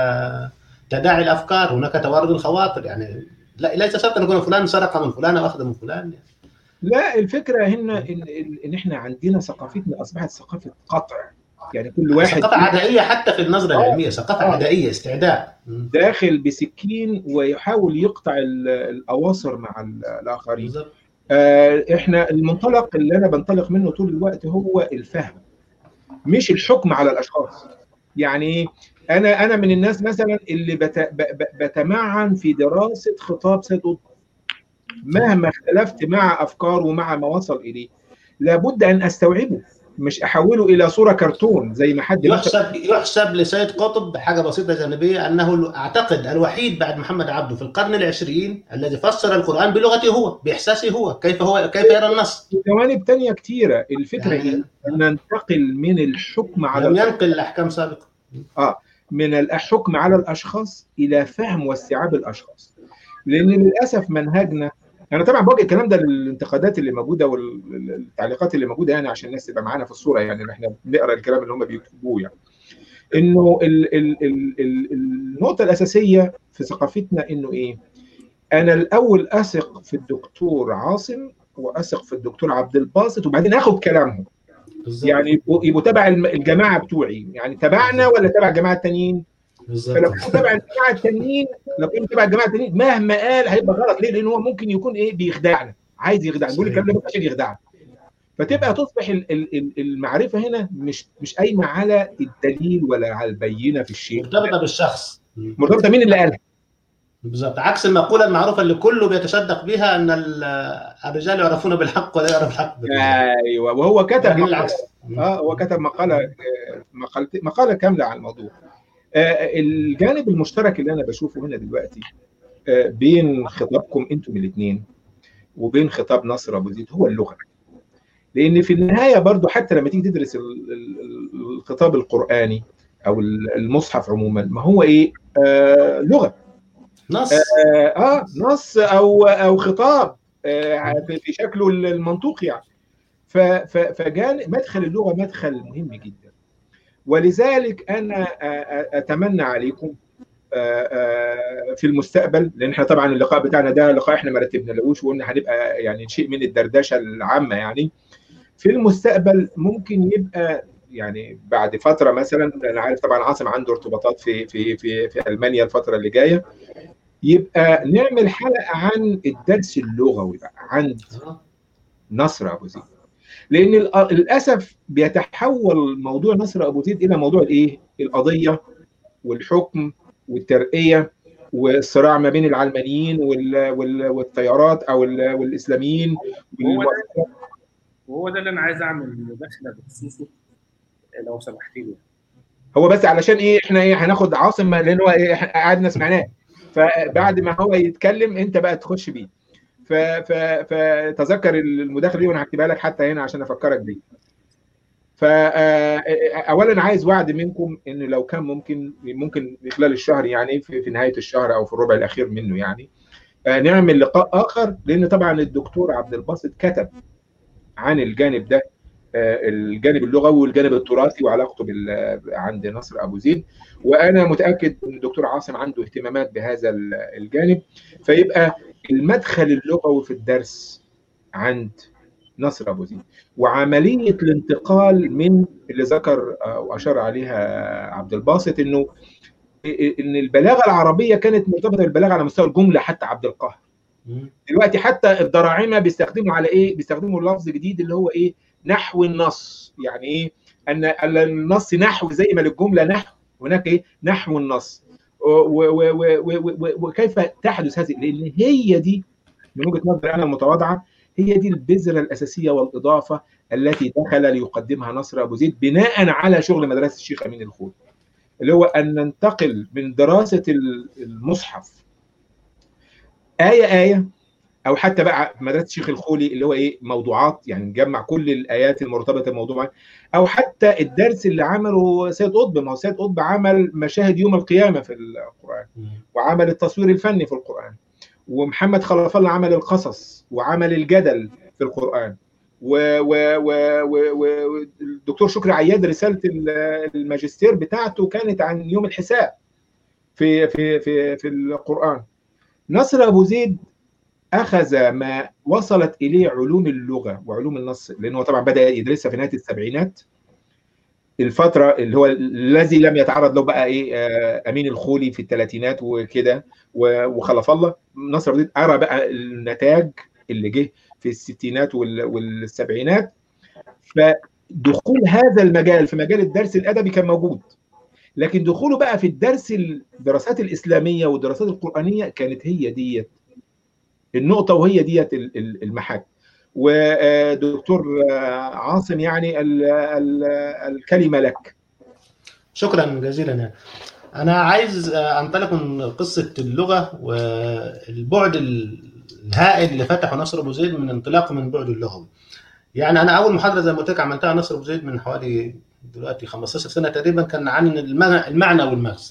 تداعي الأفكار، هناك توارد الخواطر، يعني ليس شرط أن يكون فلان سرق من فلان أو أخذ من فلان يعني. لا، الفكرة هنا إن إحنا عندنا ثقافتنا أصبحت ثقافة قطع. يعني كل واحد ثقافة عدائية حتى في النظرة العلمية، ثقافة عدائية، استعداء داخل بسكين ويحاول يقطع الأواصر مع الآخرين. إحنا المنطلق اللي أنا بنطلق منه طول الوقت هو الفهم، مش الحكم على الأشخاص. يعني أنا من الناس مثلا اللي بتمعن في دراسة خطاب سيد قطب، مهما اختلفت مع أفكاره ومع ما وصل إليه لابد أن أستوعبه، مش أحوله إلى صورة كرتون زي ما حد يحسب لسيد قطب حاجة بسيطة جانبية، أنه أعتقد الوحيد بعد محمد عبده في القرن العشرين الذي فسر القرآن بلغته هو، بإحساسه هو، كيف يرى النص. جوانب تانية كتيرة. الفكرة يعني أن ننتقل من الحكم على لم ينقل الأحكام سابقا من الحكم على الأشخاص إلى فهم واستيعاب الأشخاص. لأن للأسف منهجنا، أنا طبعا بوجه الكلام ده للانتقادات اللي موجودة والتعليقات اللي موجودة، يعني عشان الناس تبقى معانا في الصورة، يعني احنا بنقرا الكلام اللي هم بيكتبوه. يعني إنه النقطة الأساسية في ثقافتنا إنه إيه؟ أنا الأول أثق في الدكتور عاصم وأثق في الدكتور عبد الباسط وبعدين آخد كلامهم. يعني يبقوا تبع الجماعة بتوعي، يعني تبعنا ولا تبع الجماعة التانيين؟ فلو كنت تبع الجماعه التانيين، مهما قال هيبقى غلط. ليه؟ لان هو ممكن يكون بيخدعنا، عايز يخدعنا، بيقول الكلام ده عشان يخدعنا. فتبقى تصبح المعرفه هنا مش قايمه على الدليل ولا على البينه في الشيء، مرتبطه بالشخص، مرتبطه مين اللي قالها. بالظبط، عكس المقوله المعروفه اللي كله بيتصدق بها ان الرجال يعرفون بالحق ولا يعرف الحق بالرجال. ايوه، وهو كتب هو كتب مقاله كامله عن الموضوع. الجانب المشترك اللي انا بشوفه هنا دلوقتي بين خطابكم انتم الاثنين وبين خطاب نصر ابو زيد هو اللغه. لان في النهايه برضو حتى لما تيجي تدرس الخطاب القراني او المصحف عموما، ما هو ايه؟ لغه، نص نص او خطاب في شكله المنطوقي يعني. مدخل اللغه مدخل مهم جدا. ولذلك أنا أتمنى عليكم في المستقبل، لان احنا طبعا اللقاء بتاعنا ده لقاء احنا ما رتبنالهوش وقلنا هنبقى يعني شيء من الدردشه العامه. يعني في المستقبل ممكن يبقى يعني بعد فتره، مثلا انا عارف طبعا عاصم عنده ارتباطات في المانيا الفتره اللي جايه، يبقى نعمل حلقه عن الدرس اللغوي بقى عند نصر ابو زيد، لان للاسف بيتحول موضوع نصر ابو زيد الى موضوع الايه؟ القضيه والحكم والترقيه والصراع ما بين العلمانيين والتيارات او والاسلاميين. وهو ده اللي انا عايز اعمل مداخله بخصوصه لو سمحتي لي. هو بس علشان ايه احنا ايه هناخد عاصم لان هو ايه قعدنا سمعناه، فبعد ما هو يتكلم انت بقى تخش بيه. فتذكر المداخله دي وانا هكتبها لك حتى هنا عشان افكرك بيه. فاولا عايز وعد منكم ان لو كان ممكن خلال الشهر، يعني في نهايه الشهر او في الربع الاخير منه، يعني نعمل لقاء اخر، لان طبعا الدكتور عبد الباسط كتب عن الجانب ده، الجانب اللغوي والجانب التراثي وعلاقته عند نصر ابو زيد، وانا متاكد ان الدكتور عاصم عنده اهتمامات بهذا الجانب، فيبقى المدخل اللغوي في الدرس عند نصر ابو زيد، وعمليه الانتقال من اللي ذكر واشار عليها عبد الباسط ان البلاغه العربيه كانت مرتبطه بالبلاغه على مستوى الجمله حتى عبد القاهر. دلوقتي حتى الدراعمه بيستخدموا على ايه؟ بيستخدموا لفظ جديد اللي هو ايه؟ نحو النص. يعني ايه؟ ان النص نحو زي ما للجمله نحو، هناك ايه؟ نحو النص. وكيف تحدث هذه؟ لان هي دي من وجهه نظري انا المتواضعه، هي دي البذره الاساسيه والاضافه التي دخل ليقدمها نصر ابو زيد بناء على شغل مدرسه الشيخ امين الخولي، اللي هو ان ننتقل من دراسه المصحف آية أو حتى بقى مدرسة الشيخ الخولي اللي هو إيه؟ موضوعات، يعني نجمع كل الآيات المرتبطة بموضوع، أو حتى الدرس اللي عمله سيد قطب. ما هو سيد قطب عمل مشاهد يوم القيامة في القرآن، وعمل التصوير الفني في القرآن، ومحمد خلف الله عمل القصص وعمل الجدل في القرآن، والدكتور شكري عياد رسالة الماجستير بتاعته كانت عن يوم الحساب في القرآن. نصر أبو زيد أخذ ما وصلت إليه علوم اللغة وعلوم النص، لأنه طبعا بدأ يدرسها في نهاية السبعينات، الفترة اللي هو الذي لم يتعرض له بقى إيه أمين الخولي في الثلاثينات وكده وخلف الله. نصر أبو زيد أرى بقى النتاج اللي جه في الستينات والسبعينات، فدخول هذا المجال في مجال الدرس الأدبي كان موجود، لكن دخوله بقى في الدراسات الإسلامية والدراسات القرآنية كانت هي ديت النقطة وهي ديت المحك. ودكتور عاصم يعني الكلمة لك. شكرا جزيلا. أنا عايز أنطلق من قصة اللغة والبعد الهائل اللي فتحه نصر أبو زيد من انطلاقه من بعد اللغوي. يعني أنا أول محاضرة زي ما قلت لك عملتها نصر أبو زيد من حوالي دلوقتي 15 سنة تقريبا، كان عن المعنى والمغزى.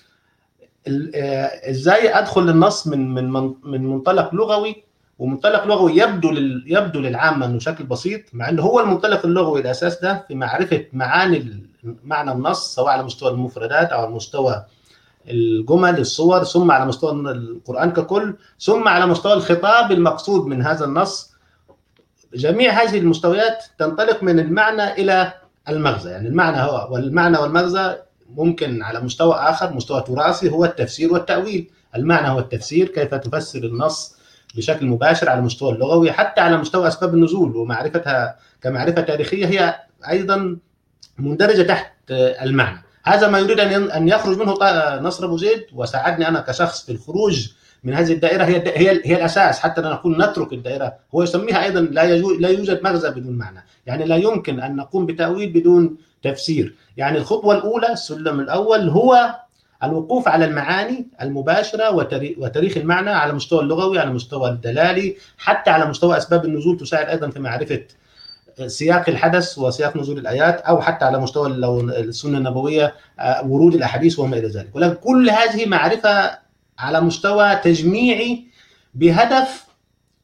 ازاي ادخل للنص من منطلق لغوي، ومنطلق لغوي يبدو للعامه انه شكل بسيط، مع انه هو المنطلق اللغوي الاساس ده في معرفه معنى النص، سواء على مستوى المفردات او على مستوى الجمل الصور، ثم على مستوى القرآن ككل، ثم على مستوى الخطاب المقصود من هذا النص. جميع هذه المستويات تنطلق من المعنى الى المغزى. يعني المعنى والمغزى ممكن على مستوى آخر، مستوى تراثي، هو التفسير والتأويل. المعنى هو التفسير، كيف تفسر النص بشكل مباشر على المستوى اللغوي، حتى على مستوى أسباب النزول ومعرفتها كمعرفة تاريخية هي أيضا مندرجة تحت المعنى. هذا ما يريد أن يخرج منه نصر أبو زيد، وساعدني أنا كشخص في الخروج من هذه الدائرة. هي الأساس حتى نكون نترك الدائرة. هو يسميها أيضا لا يوجد مغزى بدون معنى، يعني لا يمكن أن نقوم بتأويل بدون تفسير. يعني الخطوة الأولى، السلم الأول، هو الوقوف على المعاني المباشرة وتاريخ المعنى على مستوى اللغوي، على مستوى الدلالي، حتى على مستوى أسباب النزول، تساعد أيضا في معرفة سياق الحدث وسياق نزول الآيات، أو حتى على مستوى السنة النبوية، ورود الأحاديث وما إلى ذلك. ولكن كل هذه معرفة على مستوى تجميعي بهدف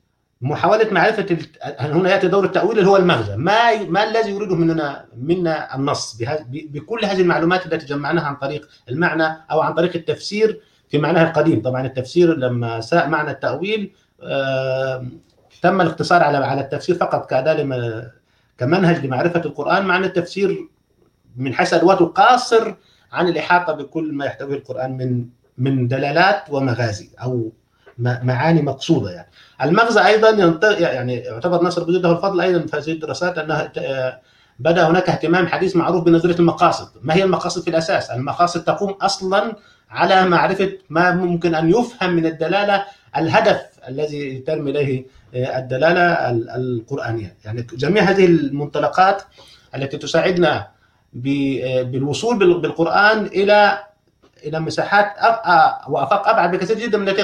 محاولة معرفة هنا يأتي دور التأويل اللي هو المغزى، ما الذي يريده منا النص بكل هذه المعلومات التي جمعناها عن طريق المعنى أو عن طريق التفسير في معناه القديم. طبعا التفسير لما ساء معنى التأويل تم الاقتصار على التفسير فقط كأداة كمنهج لمعرفة القرآن، مع أن التفسير من حيث أدواته قاصر عن الإحاطة بكل ما يحتويه القرآن من دلالات ومغازي أو معاني مقصودة. يعني المغزى أيضا يعني يعتبر نصر أبو زيد له الفضل أيضا في هذه الدراسات أنه بدأ هناك اهتمام حديث معروف بنظرية المقاصد. ما هي المقاصد في الأساس؟ المقاصد تقوم أصلا على معرفة ما ممكن أن يفهم من الدلالة الهدف الذي ترمي إليه الدلالة القرآنية. يعني جميع هذه المنطلقات التي تساعدنا بالوصول بالقرآن إلى مساحات وآفاق أبعد بكثير جدا من التي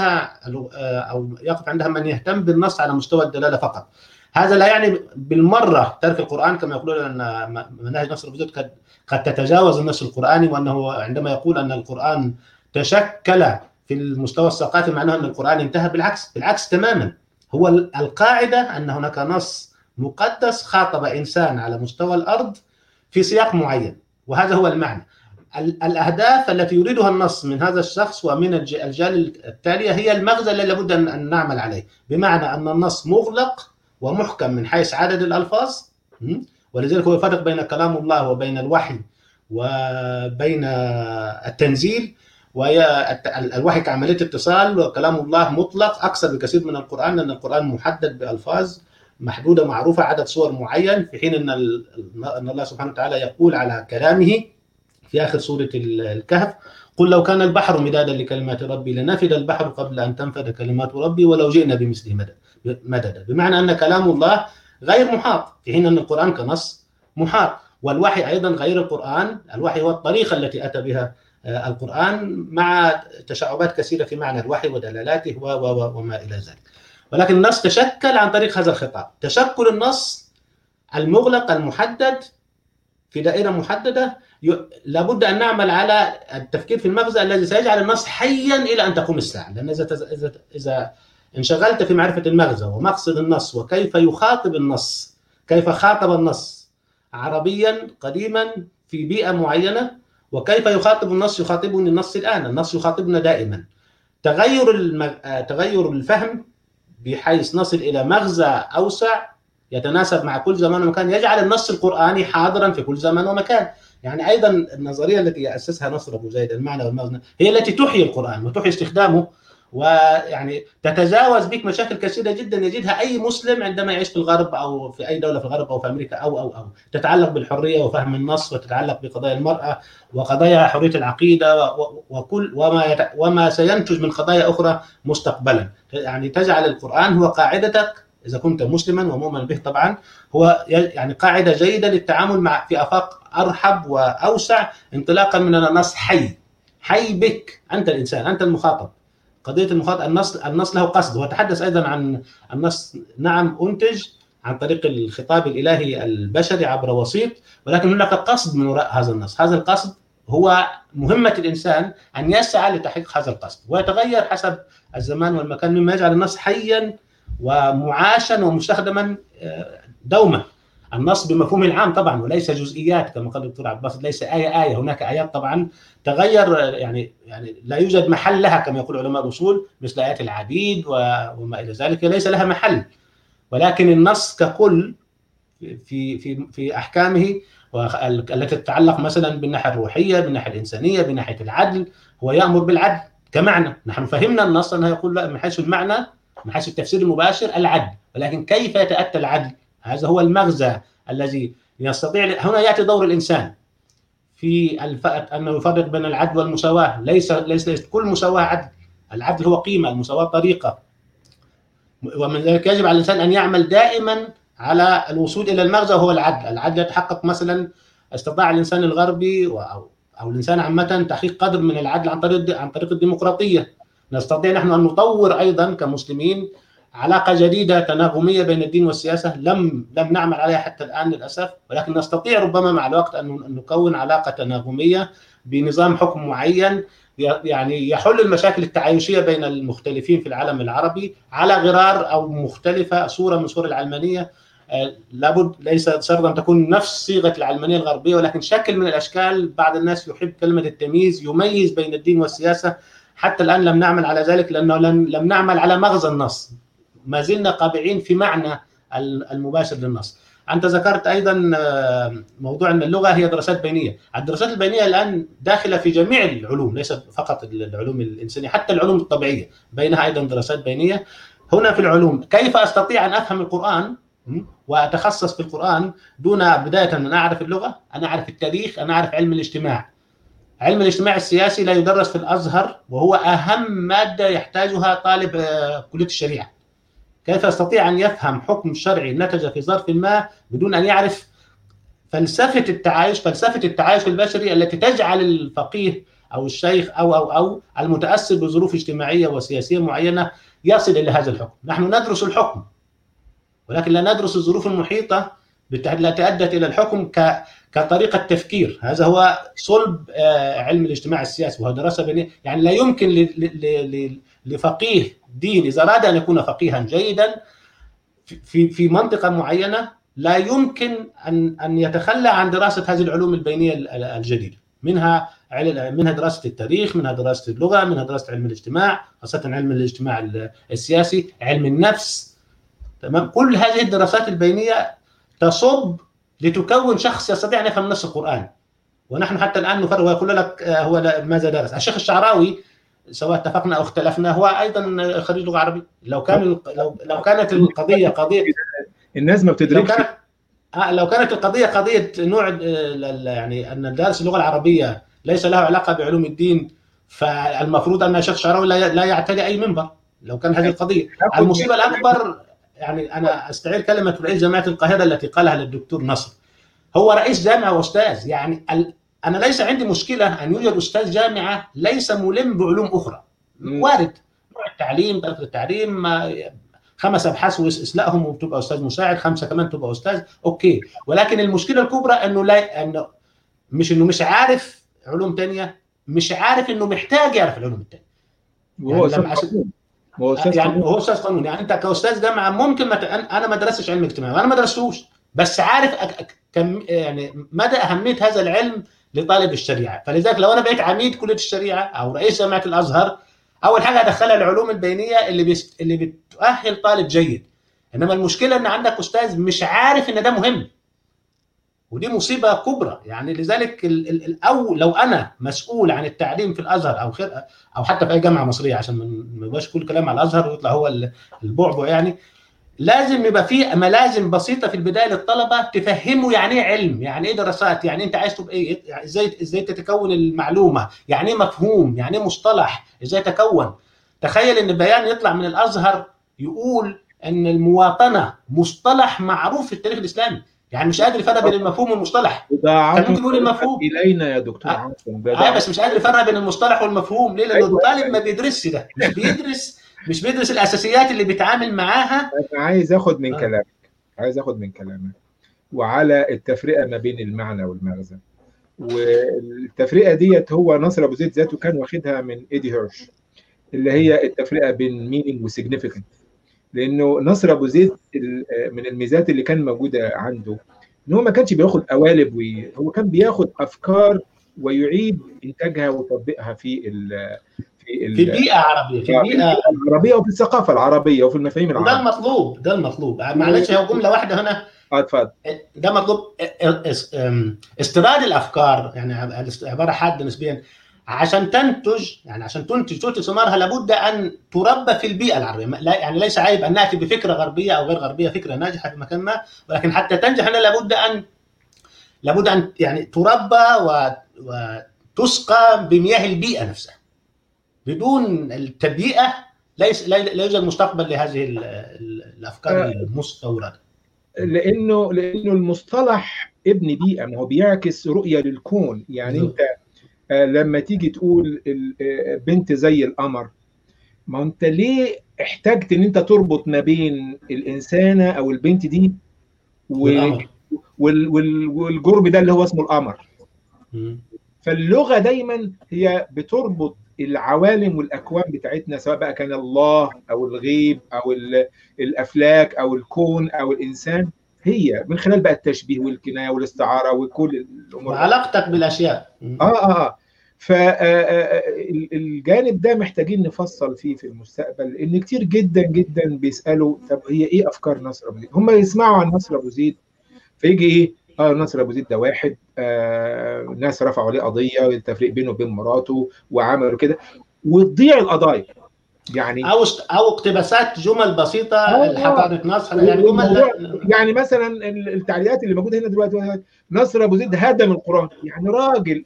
يقف عندها من يهتم بالنص على مستوى الدلالة فقط. هذا لا يعني بالمرة ترك القرآن، كما يقولون أن مناهج نصر أبو زيد قد تتجاوز النص القرآني، وأنه عندما يقول أن القرآن تشكل في المستوى الثقافي معناه أن القرآن انتهى. بالعكس تماما. هو القاعدة أن هناك نص مقدس خاطب إنسان على مستوى الأرض في سياق معين، وهذا هو المعنى. الأهداف التي يريدها النص من هذا الشخص ومن الأجيال التالية هي المغزى الذي لابد أن نعمل عليه، بمعنى أن النص مغلق ومحكم من حيث عدد الألفاظ، ولذلك هو يفرق بين كلام الله وبين الوحي وبين التنزيل. والوحي كعملية اتصال، وكلام الله مطلق أكثر بكثير من القرآن، لأن القرآن محدد بألفاظ محدودة معروفة، عدد صور معين، في حين أن الله سبحانه وتعالى يقول على كلامه في آخر سورة الكهف: قل لو كان البحر مدادا لكلمات ربي لنفد البحر قبل أن تنفد كلمات ربي ولو جئنا بمثله مددا. بمعنى أن كلام الله غير محاط، في حين أن القرآن كنص محاط. والوحي أيضا غير القرآن. الوحي هو الطريقة التي أتى بها القرآن، مع تشعبات كثيرة في معنى الوحي ودلالاته وما إلى ذلك. ولكن النص تشكل عن طريق هذا الخطاب. تشكل النص المغلق المحدد في دائرة محددة، لابد أن نعمل على التفكير في المغزى الذي سيجعل النص حيا إلى أن تقوم الساعة. لأن إذا انشغلت في معرفة المغزى ومقصد النص وكيف يخاطب النص، كيف خاطب النص عربيا قديما في بيئة معينة، وكيف يخاطب النص، يخاطبني النص الآن، النص يخاطبنا دائما. تغير الفهم بحيث نصل إلى مغزى أوسع يتناسب مع كل زمان ومكان، يجعل النص القرآني حاضرا في كل زمان ومكان. يعني أيضا النظرية التي أسسها نصر أبو زيد، المعنى والمغزى، هي التي تحيي القرآن وتحيي استخدامه، ويعني تتجاوز بك مشاكل كثيرة جدا يجدها أي مسلم عندما يعيش في الغرب أو في أي دولة في الغرب أو في أمريكا أو تتعلق بالحرية وفهم النص، وتتعلق بقضايا المرأة وقضايا حرية العقيدة وكل وما سينتج من قضايا أخرى مستقبلا. يعني تجعل القرآن هو قاعدتك إذا كنت مسلما ومؤمن به. طبعا هو يعني قاعدة جيدة للتعامل مع في آفاق أرحب وأوسع، انطلاقا من أن النص حي بك، أنت الإنسان، أنت المخاطب. قضية المخاطب، النص له قصد. هو تحدث أيضا عن النص، نعم أنتج عن طريق الخطاب الإلهي البشري عبر وسيط، ولكن هناك قصد من وراء هذا النص. هذا القصد هو مهمة الإنسان أن يسعى لتحقيق هذا القصد، ويتغير حسب الزمان والمكان، مما يجعل النص حيا ومعاشا ومستخدما دوما. النص بمفهوم العام طبعا، وليس جزئيات كما قال الدكتور عباس، ليس آية. هناك آيات طبعا تغير، يعني لا يوجد محل لها كما يقول علماء الأصول، مثل آيات العبيد وما إلى ذلك، ليس لها محل. ولكن النص ككل في أحكامه التي تتعلق مثلا بالناحية الروحية، بالناحية الإنسانية، بالناحية العدل، هو يأمر بالعدل كمعنى. نحن فهمنا النص أنه يقول لا من حيث المعنى، من حيث التفسير المباشر العدل، ولكن كيف يتأتى العدل؟ هذا هو المغزى الذي يستطيع. هنا يأتي دور الإنسان في أنه يفرق بين العدل والمساواة. ليس كل مساواة عدل. العدل هو قيمة، المساواة طريقة. ومن ذلك يجب على الإنسان أن يعمل دائما على الوصول إلى المغزى وهو العدل. العدل يتحقق مثلا، استطاع الإنسان الغربي أو الإنسان عامة تحقيق قدر من العدل عن طريق الديمقراطية. نستطيع نحن أن نطور أيضا كمسلمين علاقة جديدة تناغمية بين الدين والسياسة، لم نعمل عليها حتى الآن للأسف، ولكن نستطيع ربما مع الوقت أن نكون علاقة تناغمية بنظام حكم معين يعني يحل المشاكل التعايشيه بين المختلفين في العالم العربي على غرار او مختلفه، صوره من صور العلمانيه. لابد ليس شرطا ان تكون نفس صيغه العلمانيه الغربيه، ولكن شكل من الاشكال. بعض الناس يحب كلمه التمييز، يميز بين الدين والسياسه. حتى الان لم نعمل على ذلك، لانه لم نعمل على مغزى النص، ما زلنا قابعين في معنى المباشر للنص. أنت ذكرت أيضا موضوع أن اللغة هي دراسات بينية. الدراسات البينية الآن داخلة في جميع العلوم، ليس فقط العلوم الإنسانية، حتى العلوم الطبيعية بينها أيضا دراسات بينية. هنا في العلوم كيف أستطيع أن أفهم القرآن وأتخصص في القرآن دون بداية أن أعرف اللغة، أنا أعرف التاريخ، أنا أعرف علم الاجتماع. علم الاجتماع السياسي لا يدرس في الأزهر، وهو أهم مادة يحتاجها طالب كلية الشريعة. كيف يستطيع أن يفهم حكم شرعي نتج في ظرف ما بدون أن يعرف فلسفة التعايش البشري التي تجعل الفقيه أو الشيخ أو المتأثر بظروف اجتماعية وسياسية معينة يصل إلى هذا الحكم؟ نحن ندرس الحكم، ولكن لا ندرس الظروف المحيطة التي أدت إلى الحكم كطريقة تفكير. هذا هو صلب علم الاجتماع السياسي، وهو دراسة بينية. يعني لا يمكن لفقيه دين إذا أراد أن يكون فقيها جيدا في منطقة معينة، لا يمكن أن يتخلى عن دراسة هذه العلوم البينية الجديدة، منها دراسة التاريخ، منها دراسة اللغة، منها دراسة علم الاجتماع، خاصة علم الاجتماع السياسي، علم النفس. تمام. كل هذه الدراسات البينية تصب لتكون شخص يستطيع أن يفهم نص القرآن. ونحن حتى الآن نفرق ويقول لك هو ماذا درس. الشيخ الشعراوي سواء اتفقنا أو اختلفنا هو أيضا خريج لغة عربية. لو كانت القضية قضية الناس ما بتدركش، لو كانت القضية قضية نوع يعني أن دارس اللغة العربية ليس له علاقة بعلوم الدين، فالمفروض أن الشيخ الشعراوي لا يعتلي أي منبر. لو كان هذه القضية. المصيبة الأكبر، يعني أنا أستعير كلمة رئيس جامعة القاهرة التي قالها للدكتور نصر، هو رئيس جامعة وأستاذ. يعني أنا ليس عندي مشكلة أن يوجد أستاذ جامعة ليس ملم بعلوم أخرى، وارد. نوع التعليم، درجة التعليم، 5 أبحاث وإسلائهم وبتبقى أستاذ مساعد، 5 كمان تبقى أستاذ، أوكي. ولكن المشكلة الكبرى أنه مش عارف علوم تانية، مش عارف أنه محتاج يعرف العلوم التانية. وهو هو أستاذ قانون. يعني أنت كأستاذ جامعة ممكن أنا ما درستش علم اجتماعي وأنا ما درستوش، بس عارف يعني مدى أهمية هذا العلم لطالب الشريعة. فلذلك لو أنا بقيت عميد كلية الشريعة أو رئيس جامعة الأزهر، أول حاجة أدخلها العلوم البينية اللي بتؤهل طالب جيد. إنما المشكلة إن عندك أستاذ مش عارف إن ده مهم، ودي مصيبة كبرى. يعني لذلك أو لو أنا مسؤول عن التعليم في الأزهر أو حتى في أي جامعة مصرية، عشان ما يبقاش كل كلام على الأزهر ويطلع هو البعبع، يعني لازم يبقى فيه ملازم بسيطة في البداية للطلبة تفهموا يعني ايه علم، يعني ايه دراسات، يعني انت عايز تبقى ايه، يعني ازاي تتكون المعلومة، يعني ايه مفهوم، يعني ايه مصطلح، ازاي تكون. تخيل ان بيان يطلع من الازهر يقول ان المواطنة مصطلح معروف في التاريخ الاسلامي، يعني مش قادر يفرق بين المفهوم والمصطلح. كان ممكن يقول المفهوم الينا يا دكتور عاصم، بس مش قادر يفرق بين المصطلح والمفهوم. ليه؟ لانه الطالب ما بيدرسش ده، مش بيدرس الاساسيات اللي بيتعامل معاها. انا عايز اخد من كلامك وعلى التفرقه ما بين المعنى والمغزى. والتفرقه ديت هو ناصر ابو زيد ذاته كان واخدها من ايدي هيرش، اللي هي التفرقه بين مينينج وسيجنيفيكانت. لانه ناصر ابو زيد من الميزات اللي كان موجوده عنده ان هو ما كانش بياخد قوالب، هو كان بياخد افكار ويعيد انتاجها وتطبيقها في بيئة عربية، في بيئة عربية وفي الثقافة العربية وفي المفاهيم العربية. ده المطلوب. معلش هي جملة واحدة هنا. اتفضل. ده مطلوب استيراد الأفكار، يعني عبارة حادة نسبيا. عشان تنتج ثمارها لابد أن تربى في البيئة العربية. يعني ليس عيب أن نأتي بفكرة غربية أو غير غربية، فكرة ناجحة في مكان ما، ولكن حتى تنجح هنا لابد أن يعني تربى وتسقى بمياه البيئة نفسها. بدون التبيئة لا يوجد مستقبل لهذه الأفكار المستوردة. لأنه المصطلح ابن بيئة، ما هو بيعكس رؤية للكون. يعني أنت لما تيجي تقول بنت زي القمر، ما أنت ليه احتاجت أن أنت تربط ما بين الإنسانة أو البنت دي والجرب ده اللي هو اسمه القمر. فاللغة دايما هي بتربط العوالم والاكوان بتاعتنا، سواء بقى كان الله او الغيب او الافلاك او الكون او الانسان، هي من خلال بقى التشبيه والكنايه والاستعاره وكل الامور وعلاقتك بالاشياء. فالجانب ده محتاجين نفصل فيه في المستقبل، لان كتير جدا جدا بيسالوا طب هي ايه افكار نصر ابو زيد؟ هم يسمعوا عن نصر ابو زيد فيجي ايه؟ نصر ابو زيد ده واحد ناس رفعوا عليه قضيه والتفريق بينه وبين مراته وعملوا كده، وتضيع القضايا يعني، او اقتباسات جمل بسيطه لحضاره نصر، يعني جمل يعني مثلا التعليقات اللي موجوده هنا دلوقتي، نصر ابو زيد هدم القران. يعني راجل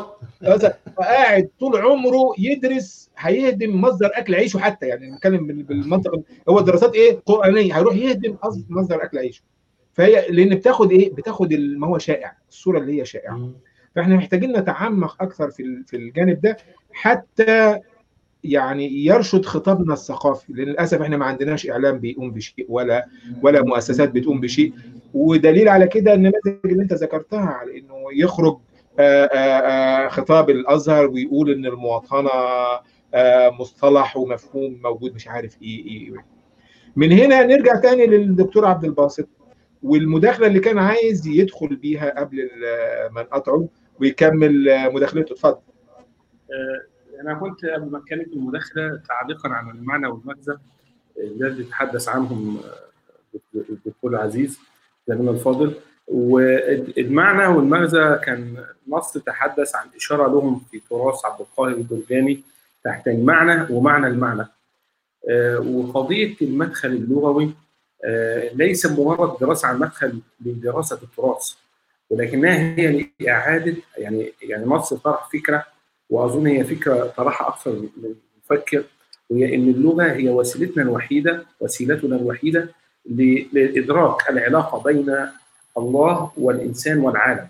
قاعد طول عمره يدرس، هيهدم مصدر اكل عيشه حتى، يعني نتكلم بالمنطق، هو الدراسات ايه؟ قرانيه، هيروح يهدم مصدر اكل عيشه. فهي لان بتاخد ايه؟ بتاخد ما هو شائع، الصوره اللي هي شائعه. فاحنا محتاجين نتعمق اكثر في الجانب ده، حتى يعني يرشد خطابنا الثقافي. للاسف احنا ما عندناش اعلام بيقوم بشيء، ولا مؤسسات بتقوم بشيء. ودليل على كده النماذج اللي انت ذكرتها، على انه يخرج خطاب الازهر ويقول ان المواطنه مصطلح ومفهوم موجود مش عارف ايه. من هنا نرجع تاني للدكتور عبد الباسط والمداخله اللي كان عايز يدخل بيها قبل ما نقطعه ويكمل مداخلته. اتفضل. انا كنت قبل ما اتكلم في المداخله تعليقا على المعنى والمغزى الذي تحدث عنهم الدكتور العزيز زميلنا الفاضل. والمعنى والمغزى كان نص تحدث عن اشاره لهم في تراث عبد القاهر الجرجاني تحت المعنى ومعنى المعنى. وقضيه المدخل اللغوي ليس مجرد دراسه عن مدخل لدراسه التراث، ولكنها هي لاعاده يعني نص طرح فكره، واظن هي فكره طرحها اكثر من مفكر، وهي ان اللغه هي وسيلتنا الوحيده لادراك العلاقه بين الله والانسان والعالم.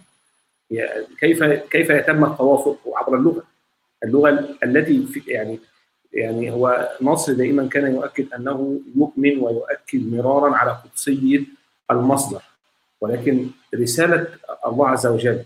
كيف يتم التواصل عبر اللغه التي يعني هو نصر دائما كان يؤكد انه يؤمن ويؤكد مرارا على قدسيه المصدر، ولكن رساله الله عز وجل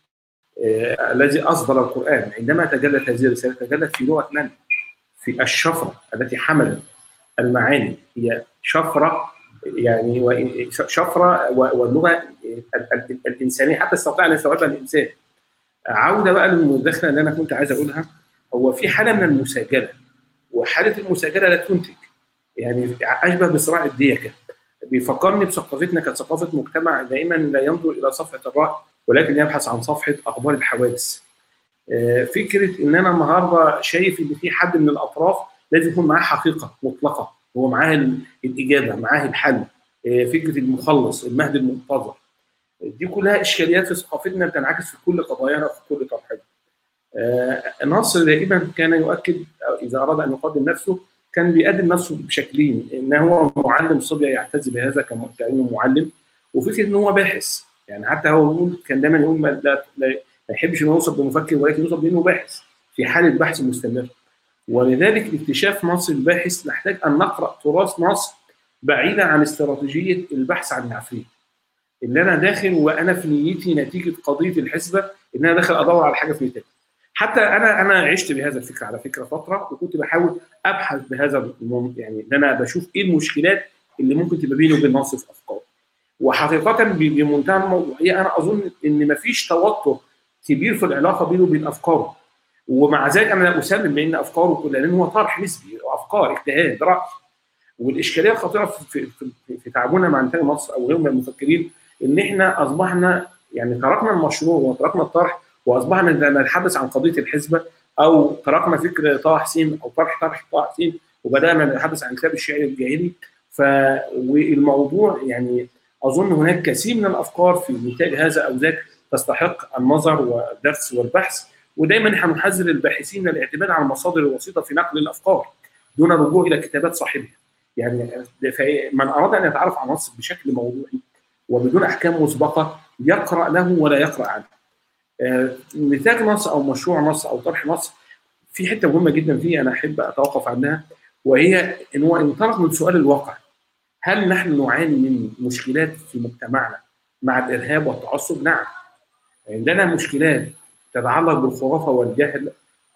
الذي اصدر القران عندما تجلت هذه الرساله تجلت في لغه من؟ في الشفره التي حملت المعاني، هي شفره يعني شفره واللغه الانسانيه حتى استطاع ان يستوعبها الانسان. عوده بقى للمداخله اللي انا كنت عايز اقولها، هو في حاله من المساجله، وحاله المساجله لا تنتج، يعني اشبه بصراع الديكه. بيفكرني بثقافتنا كثقافه مجتمع دائما لا ينظر الى صفحه الراي ولكن يبحث عن صفحه اخبار الحوادث. فكره ان انا النهارده شايف ان في حد من الاطراف لازم يكون معاه حقيقه مطلقه، هو معاه الاجابه، معاه الحل، فكره المخلص، المهدي المنتظر. دي كلها اشكاليات في ثقافتنا بتنعكس في كل قضايانا وفي كل طرحنا. نصر دائما كان يؤكد اذا اراد ان يقدم نفسه كان بيقدم نفسه بشكلين، ان هو معلم صبيه يعتز بهذا كانه معلم، وفكره ان هو باحث. يعني حتى هو كان دايما يقول لا يحبش انه يوصف بمفكر ولكن يوصف بانه باحث في حاله بحث مستمر. ولذلك اكتشاف مصر الباحث نحتاج ان نقرا تراث مصر بعيدا عن استراتيجيه البحث عن العفريت، اللي انا داخل وانا في نيتي نتيجه قضيه الحسبه ان انا داخل ادور على حاجه في نيتي. حتى انا عشت بهذا الفكر على فكره فتره، وكنت بحاول ابحث بهذا يعني ان انا بشوف ايه المشكلات اللي ممكن تبقى بيني وبين نصر في افكاره. وحقيقه بمنتهى الموضوعيه انا اظن ان مفيش توتر كبير في العلاقه بينه وبين افكاره، ومع ذلك انا لا اسلم بان افكاره لان هو طرح نسبي، افكار، اجتهاد، راي. والاشكاليه الخطيره في تعاملنا مع انتاج مصر او غيره من المفكرين ان احنا اصبحنا يعني تركنا المشروع وتركنا الطرح، واصبحنا نتحدث عن قضيه الحسبه، او تركنا فكر طه حسين او طرح طه حسين وبدانا نتحدث عن كتاب الشعر الجاهلي. والموضوع يعني اظن هناك كثير من الافكار في نتاج هذا او ذاك تستحق النظر والدرس والبحث، ودايما هنحذر الباحثين من الاعتماد على المصادر الوسيطه في نقل الافكار دون الرجوع الى كتابات صاحبها. يعني من اراد ان يتعرف على نص بشكل موضوعي وبدون احكام مسبقه يقرا له ولا يقرا عنه. نتاج نص او مشروع نص او طرح نص في حته مهمه جدا فيه انا احب اتوقف عنها، وهي ان هو ينطلق من سؤال الواقع. هل نحن نعاني من مشكلات في مجتمعنا مع الارهاب والتعصب؟ نعم، عندنا مشكلات تتعلق بالخرافه والجهل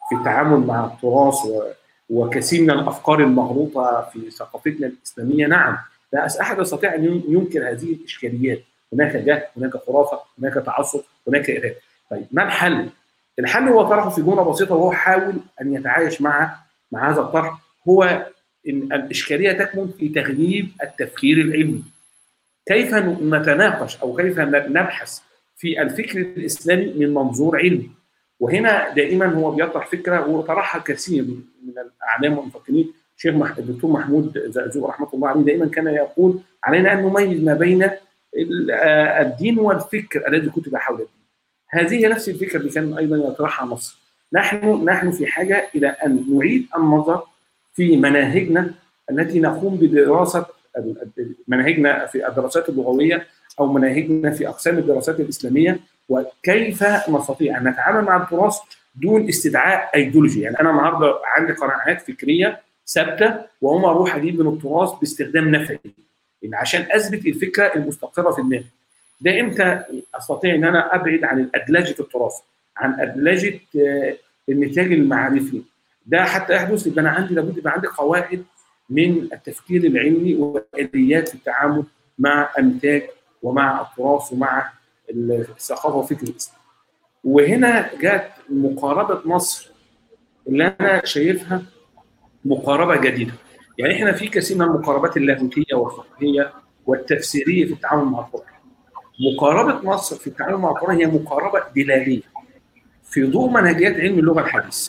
في التعامل مع التراث وكثير من الافكار المغلوطه في ثقافتنا الاسلاميه، نعم لا احد يستطيع ان ينكر هذه الاشكاليات. هناك جهل، هناك خرافه، هناك تعصب، هناك ارهاب. طيب ما الحل؟ الحل هو طرحه في جمله بسيطه، وهو حاول ان يتعايش مع هذا الطرح، هو ان الاشكاليه تكمن في تغييب التفكير العلمي. كيف نتناقش او كيف نبحث في الفكر الاسلامي من منظور علمي؟ وهنا دائما هو بيطرح فكره وطرحها كثير من الاعلام والمفكرين. الشيخ الدكتور محمود زقزوق رحمه الله عليه دائما كان يقول علينا ان نميز ما بين الدين والفكر الذي كتب حول الدين. هذه نفس الفكره اللي كان ايضا يطرحها مصر. نحن في حاجه الى ان نعيد النظر في مناهجنا التي نقوم بدراسه مناهجنا في الدراسات اللغويه او مناهجنا في اقسام الدراسات الاسلاميه، وكيف نستطيع ان نتعامل مع التراث دون استدعاء ايديولوجي. يعني انا النهارده عندي قناعات فكريه ثابته واقوم اروح اجيب من التراث باستخدام نفعي عشان اثبت الفكره المستقره في دماغي. ده امتى استطيع ان انا ابعد عن ادلجه التراث، عن ادلجه النتاج المعرفي؟ ده حتى يحدث يبقى انا لابد يبقى عندي قواعد من التفكير العلمي واليات في التعامل مع النتاج ومع التراث ومع الثقافه وفكر الاسلام. وهنا جت مقاربه مصر اللي انا شايفها مقاربه جديده. يعني احنا في كثير من المقاربات اللاهوتيه والفقهيه والتفسيريه في التعامل مع القران. مقاربه مصر في التعامل مع القران هي مقاربه دلاليه في ضوء منهجيات علم اللغه الحديث.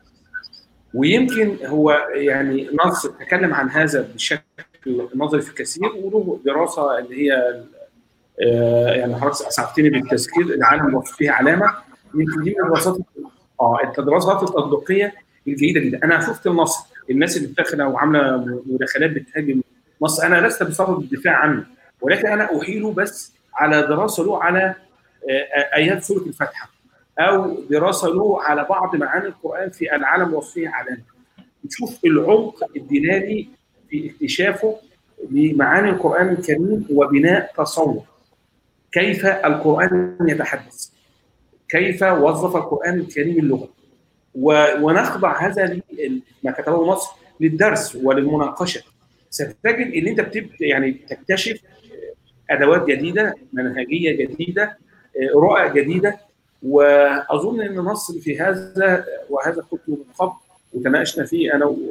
ويمكن هو يعني نصر تكلم عن هذا بشكل نظري في كثير، وله دراسه اللي هي يعني حضرتك اسعفتني بالتذكير، العالم وصف فيها علامه. يمكن دي من الدراسات التطبيقيه الجيده جدا. انا شفت مصر الناس اللي بتدخل وعامله مداخلات بتهاجم مصر، انا لست بصدد الدفاع عنه، ولكن انا احيله بس على دراسه له على ايات سوره الفاتحه، او دراسه له على بعض معاني القران في العالم وصفيه علامه. نشوف العمق الدلالي في اكتشافه لمعاني القران الكريم وبناء تصور كيف القران يتحدث، كيف وظف القران الكريم اللغه، ونخضع هذا ما كتبه مصر للدرس وللمناقشه. ستجد ان انت يعني تكتشف ادوات جديده، منهجيه جديده، رؤى جديده. واظن ان مصر في هذا، وهذا كنت من قبل وتناقشنا فيه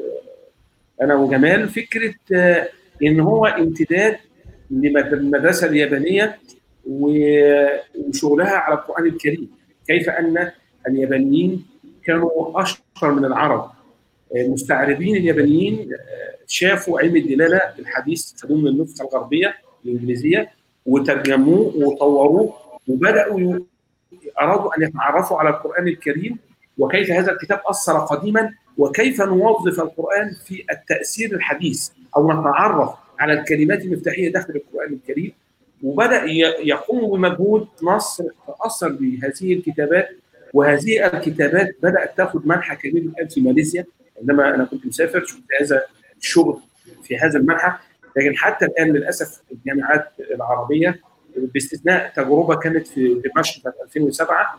انا وجمال، فكره ان هو امتداد للمدرسه اليابانيه وشغلها على القران الكريم. كيف ان اليابانيين كانوا اشطر من العرب. مستعربين اليابانيين شافوا علم الدلاله الحديث، خدوه من النسخه الغربيه الانجليزيه وترجموه وطوروه، وبداوا ارادوا ان يتعرفوا على القران الكريم وكيف هذا الكتاب اثر قديما، وكيف نوظف القران في التاثير الحديث او نتعرف على الكلمات المفتاحيه داخل القران الكريم. وبدا يقوم بمجهود. مصر تاثر بهذه الكتابات، وهذه الكتابات بدات تاخذ منحى كبير الان في ماليزيا. عندما انا كنت مسافر شفت هذا الشغل في هذا المنحى. لكن حتى الان للاسف الجامعات العربيه باستثناء تجربه كانت في دمشق في 2007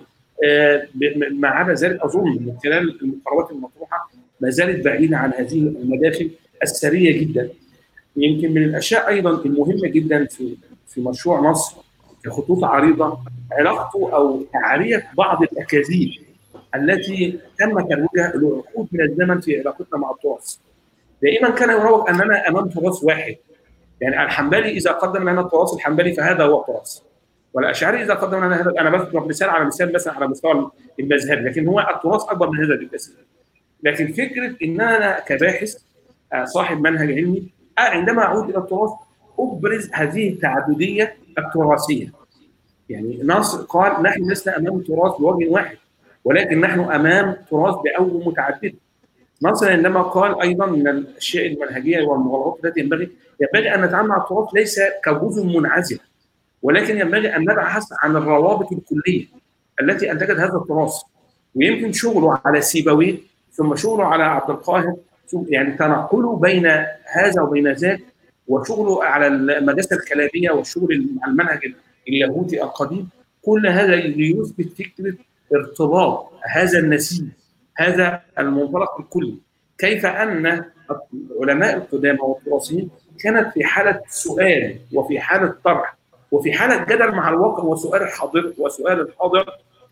ما عدا ذلك اظن من خلال المقاربات المطروحه ما زالت بعيده عن هذه المداخل الثريه جدا. يمكن من الاشياء ايضا المهمه جدا في مشروع مصر كخطوط عريضه علاقته او تعريه بعض الاكاذيب التي تم ترويجها لعقود من الزمن في علاقتنا مع التراث. دائما كان يروج اننا امام تراث واحد. يعني الحنبلي اذا قدم لنا التراث الحنبلي فهذا هو التراث، والاشعري اذا قدم لنا هذا. انا بضرب مثال على مثلا على مستوى المذهب، لكن هو التراث اكبر من هذا بكثير. لكن فكره ان انا كباحث صاحب منهج علمي عندما اعود الى التراث ابرز هذه التعدديه التراثيه. يعني ناصر قال نحن لسنا امام تراث بوجه واحد، ولكن نحن امام تراث باوجه متعدده. ناصر عندما قال ايضا من الاشياء المنهجيه والمغالطات التي ينبغي ان نتعامل مع التراث ليس كجزء منعزل، ولكن ينبغي ان نبحث عن الروابط الكليه التي انتجت هذا التراث. ويمكن شغله على سيبويه ثم شغله على عبد القاهر، يعني تنقله بين هذا وبين ذاك، وشغله على المدرسه الكلاميه والشغل مع المنهج اللاهوتي القديم. كل هذا ليثبت فكره ارتباط هذا النسيج هذا المنطلق الكلي. كيف أن العلماء القدامى والتراثيين كانت في حالة سؤال وفي حالة طرح وفي حالة جدل مع الواقع وسؤال الحاضر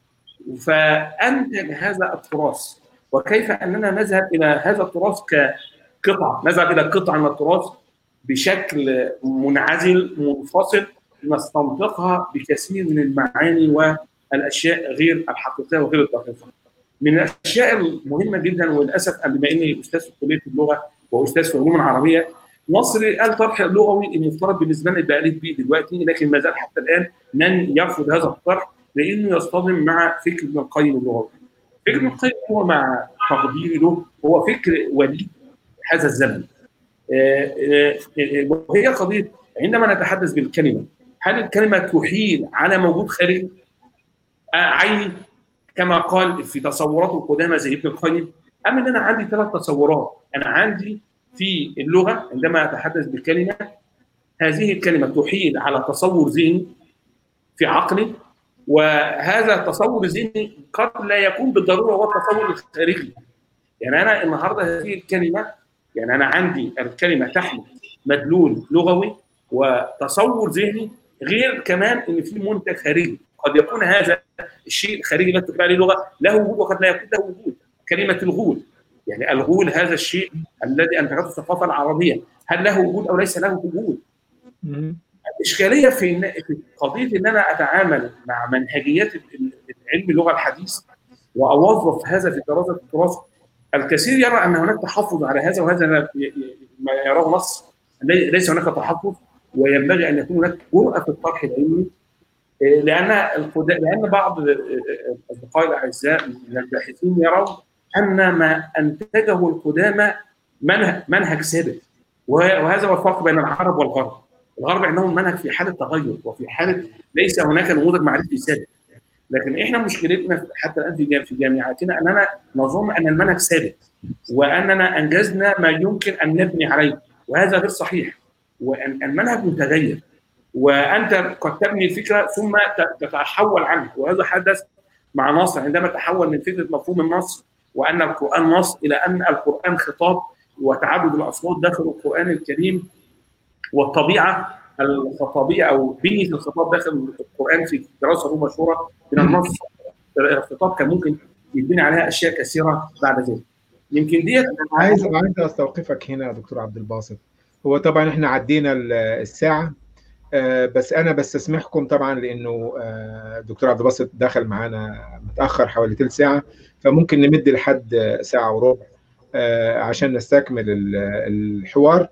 فأنتج هذا التراث. وكيف أننا نذهب إلى هذا التراث كقطعة، نذهب إلى قطعة من التراث بشكل منعزل منفصل نستنطقها بكثير من المعاني والأشياء غير الحقيقية وغير الدقيقة. من الأشياء المهمة جدا، وللأسف بما إني أستاذ في كلية اللغة وأستاذ في العلوم العربية، مصري الطرح اللغوي إن يفترض بالنسبة لنا يبقى ألف بي دلوقتي، لكن ما زال حتى الآن من يرفض هذا الطرح لأنه يصطدم مع فكر ابن القيم اللغوي. فكر ابن القيم هو مع تقديري له هو فكر وليد هذا الزمن. وهي قضية عندما نتحدث بالكلمة، هل الكلمة تحيل على موجود خارجي عيني كما قال في تصوراته القدامى زي ابن القيم، أم أن أنا عندي 3 تصورات؟ أنا عندي في اللغة عندما أتحدث بالكلمة، هذه الكلمة تحيل على تصور ذهني في عقلي، وهذا التصور الذهني قد لا يكون بالضرورة هو التصور الخارجي. يعني أنا النهاردة هذه الكلمة، يعني أنا عندي الكلمة تحمل مدلول لغوي وتصور ذهني، غير كمان إن في منتج خارجي. قد يكون هذا الشيء الخارجي لا تقبل عليه لغة له وجود وقد لا يكون له وجود. كلمة الغول، يعني الغول هذا الشيء الذي أنتجته الثقافة العربية، هل له وجود أو ليس له وجود؟ الإشكالية في قضية إن أنا أتعامل مع منهجيات علم اللغة الحديث وأوظف هذا في دراسة التراث. الكثير يرى أن هناك تحفظ على هذا، وهذا ما يراه نص ليس هناك تحفظ، وينبغي أن يكون هناك جرأة في الطرح العلمي، لأن بعض الأصدقاء الأعزاء من الباحثين يرون أن ما أنتجه القدامى منهج ثابت، وهذا هو الفرق بين العرب والغرب. الغرب عندهم منهج في حالة تغير وفي حالة ليس هناك نموذج معرفي ثابت، لكن إحنا مشكلتنا حتى الآن في جامعاتنا أننا نظن أن المنهج ثابت وأننا أنجزنا ما يمكن أن نبني عليه، وهذا غير صحيح. وأن المنهج متغير، وأنت قد تبني الفكرة ثم تتحول عنها، وهذا حدث مع ناصر عندما تحول من فكرة مفهوم النص وأن القرآن نص إلى أن القرآن خطاب وتعدد الأصوات داخل القرآن الكريم، والطبيعة الخطابية أو بنية الخطاب داخل القرآن في دراسة مشهورة من النص. الخطاب كان ممكن يبني عليها أشياء كثيرة بعد ذلك. يمكن ديت عايز أستوقفك هنا يا دكتور عبد الباسط. هو طبعا احنا عدينا الساعة، بس أنا بستسمحكم طبعا لأنه الدكتور عبد الباسط دخل معانا متأخر حوالي ثلث ساعة، فممكن نمد لحد ساعة وربع عشان نستكمل الحوار.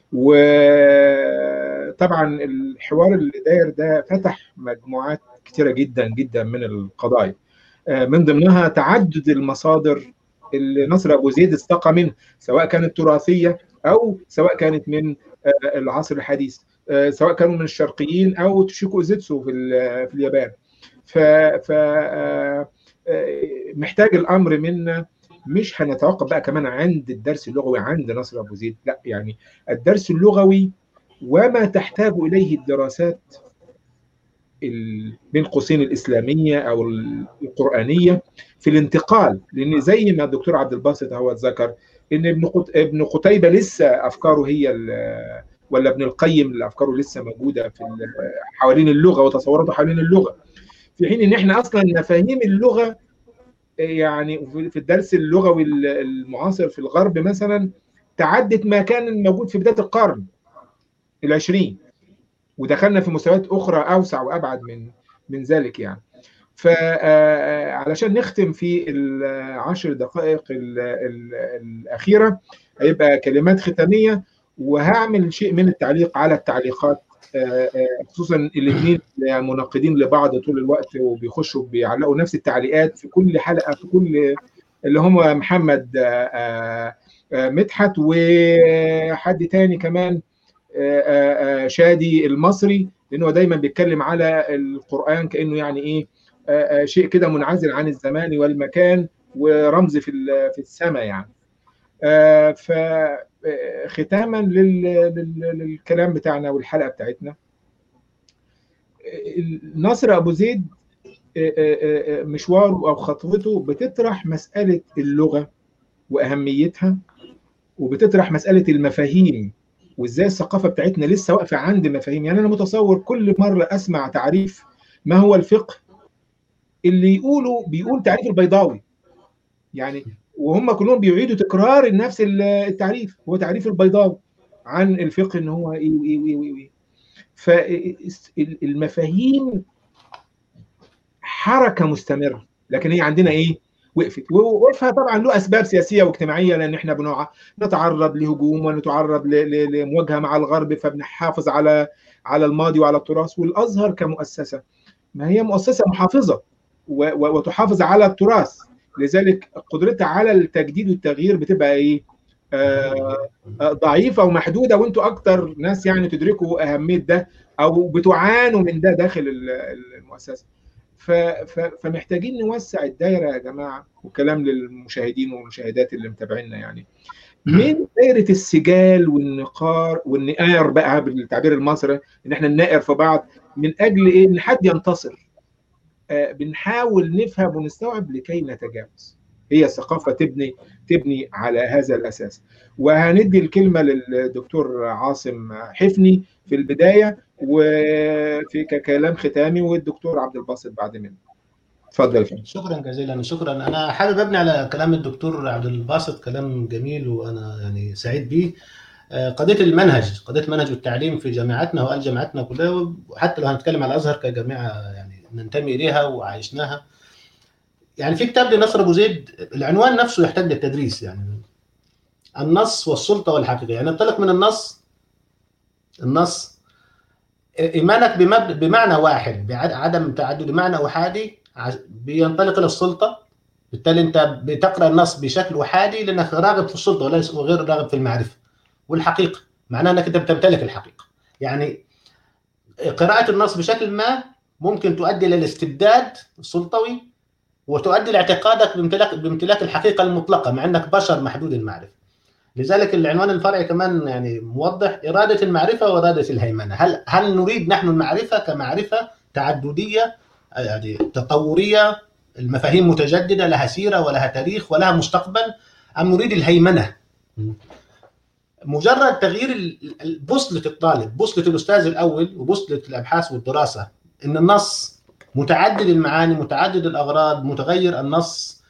وطبعا الحوار اللي داير ده فتح مجموعات كتيرة جدا جدا من القضايا، من ضمنها تعدد المصادر اللي نصر أبو زيد استقى منها، سواء كانت تراثية أو سواء كانت من العصر الحديث، سواء كانوا من الشرقيين أو توشيكو إيزيتسو في اليابان. ف محتاج الأمر منا، مش هنتوقف بقى كمان عند الدرس اللغوي عند نصر أبو زيد، لا، يعني الدرس اللغوي وما تحتاج إليه الدراسات بين قوسين الإسلامية أو القرآنية في الانتقال. لأن زي ما الدكتور عبد الباسط هو ذكر إن ابن قتيبة لسه أفكاره هي ولا ابن القيم اللي أفكاره لسه موجودة في حوالين اللغة وتصوراته حوالين اللغة، في حين إن إحنا أصلا مفاهيم اللغة يعني في الدرس اللغوي المعاصر في الغرب مثلا تعدت ما كان موجود في بداية القرن العشرين، ودخلنا في مستويات أخرى أوسع وأبعد من ذلك يعني. فعلشان نختم في 10 دقائق الأخيرة هيبقى كلمات ختامية، وهعمل شيء من التعليق على التعليقات، خصوصا الاثنين مناقضين لبعض طول الوقت وبيخشوا بيعلقوا نفس التعليقات في كل حلقة، في كل اللي هم محمد مدحت وحد تاني كمان شادي المصري، لأنه دايما بيتكلم على القرآن كأنه يعني إيه شيء كده منعزل عن الزمان والمكان ورمز في السماء يعني. فختاما للكلام بتاعنا والحلقة بتاعتنا، نصر أبو زيد مشواره أو خطوته بتطرح مسألة اللغة وأهميتها، وبتطرح مسألة المفاهيم وإزاي الثقافة بتاعتنا لسه واقفة عند مفاهيم. يعني أنا متصور كل مرة أسمع تعريف ما هو الفقه اللي بيقول تعريف البيضاوي، يعني وهم كلهم بيعيدوا تكرار نفس التعريف، هو تعريف البيضاوي عن الفقه ان هو ايه وايه وايه وايه. فالمفاهيم حركه مستمره، لكن هي عندنا ايه؟ وقفت. ووقفها طبعا له اسباب سياسيه واجتماعيه، لان احنا نتعرض لهجوم ونتعرض لمواجهه مع الغرب، فبنحافظ على الماضي وعلى التراث. والازهر كمؤسسه ما هي مؤسسه محافظه وتحافظ على التراث، لذلك قدرتها على التجديد والتغيير بتبقى ايه؟ ضعيفه ومحدوده، وانتوا اكتر ناس يعني تدركوا اهميه ده او بتعانوا من ده داخل المؤسسه. فمحتاجين نوسع الدايره يا جماعه، وكلام للمشاهدين والمشاهدات اللي متابعينا، يعني من دايره السجال والنقار والنقار بقى بالتعبير المصري، ان احنا ننقر في بعض من اجل ايه؟ ان حد ينتصر. بنحاول نفهم ونستوعب لكي نتجاوز. هي الثقافة تبني على هذا الأساس. وهندي الكلمة للدكتور عاصم حفني في البداية وفي كلام ختامي، والدكتور عبد الباسط بعد منه. اتفضل فيه. شكرا جزيلا. شكرا. أنا حابب أبني على كلام الدكتور عبد الباسط، كلام جميل وأنا يعني سعيد به. قضية المنهج والتعليم في جامعاتنا وقال جامعاتنا كلها، وحتى لو هنتكلم على الأزهر كجامعة يعني ننتمي إليها وعايشناها. يعني في كتاب لنصر أبو زيد العنوان نفسه يحتاج للتدريس، يعني النص والسلطة والحقيقة. يعني انطلق من النص إيمانك بمعنى واحد بعدم تعدد معنى أحادي بينطلق إلى السلطة. بالتالي أنت بتقرأ النص بشكل أحادي لأنك راغب في السلطة وليس وغير راغب في المعرفة. والحقيقة معناه أنك أنت بتمتلك الحقيقة. يعني قراءة النص بشكل ما ممكن تؤدي إلى الاستبداد السلطوي، وتؤدي لاعتقادك بامتلاك الحقيقة المطلقة مع أنك بشر محدود المعرفة. لذلك العنوان الفرعي كمان يعني موضح إرادة المعرفة وإرادة الهيمنة. هل نريد نحن المعرفة كمعرفة تعددية يعني تطورية، المفاهيم متجددة لها سيرة ولها تاريخ ولها مستقبل، أم نريد الهيمنة؟ مجرد تغيير بوصلة الطالب، بوصلة الأستاذ الأول وبوصلة الأبحاث والدراسة إن النص متعدد المعاني متعدد الأغراض متغير. النص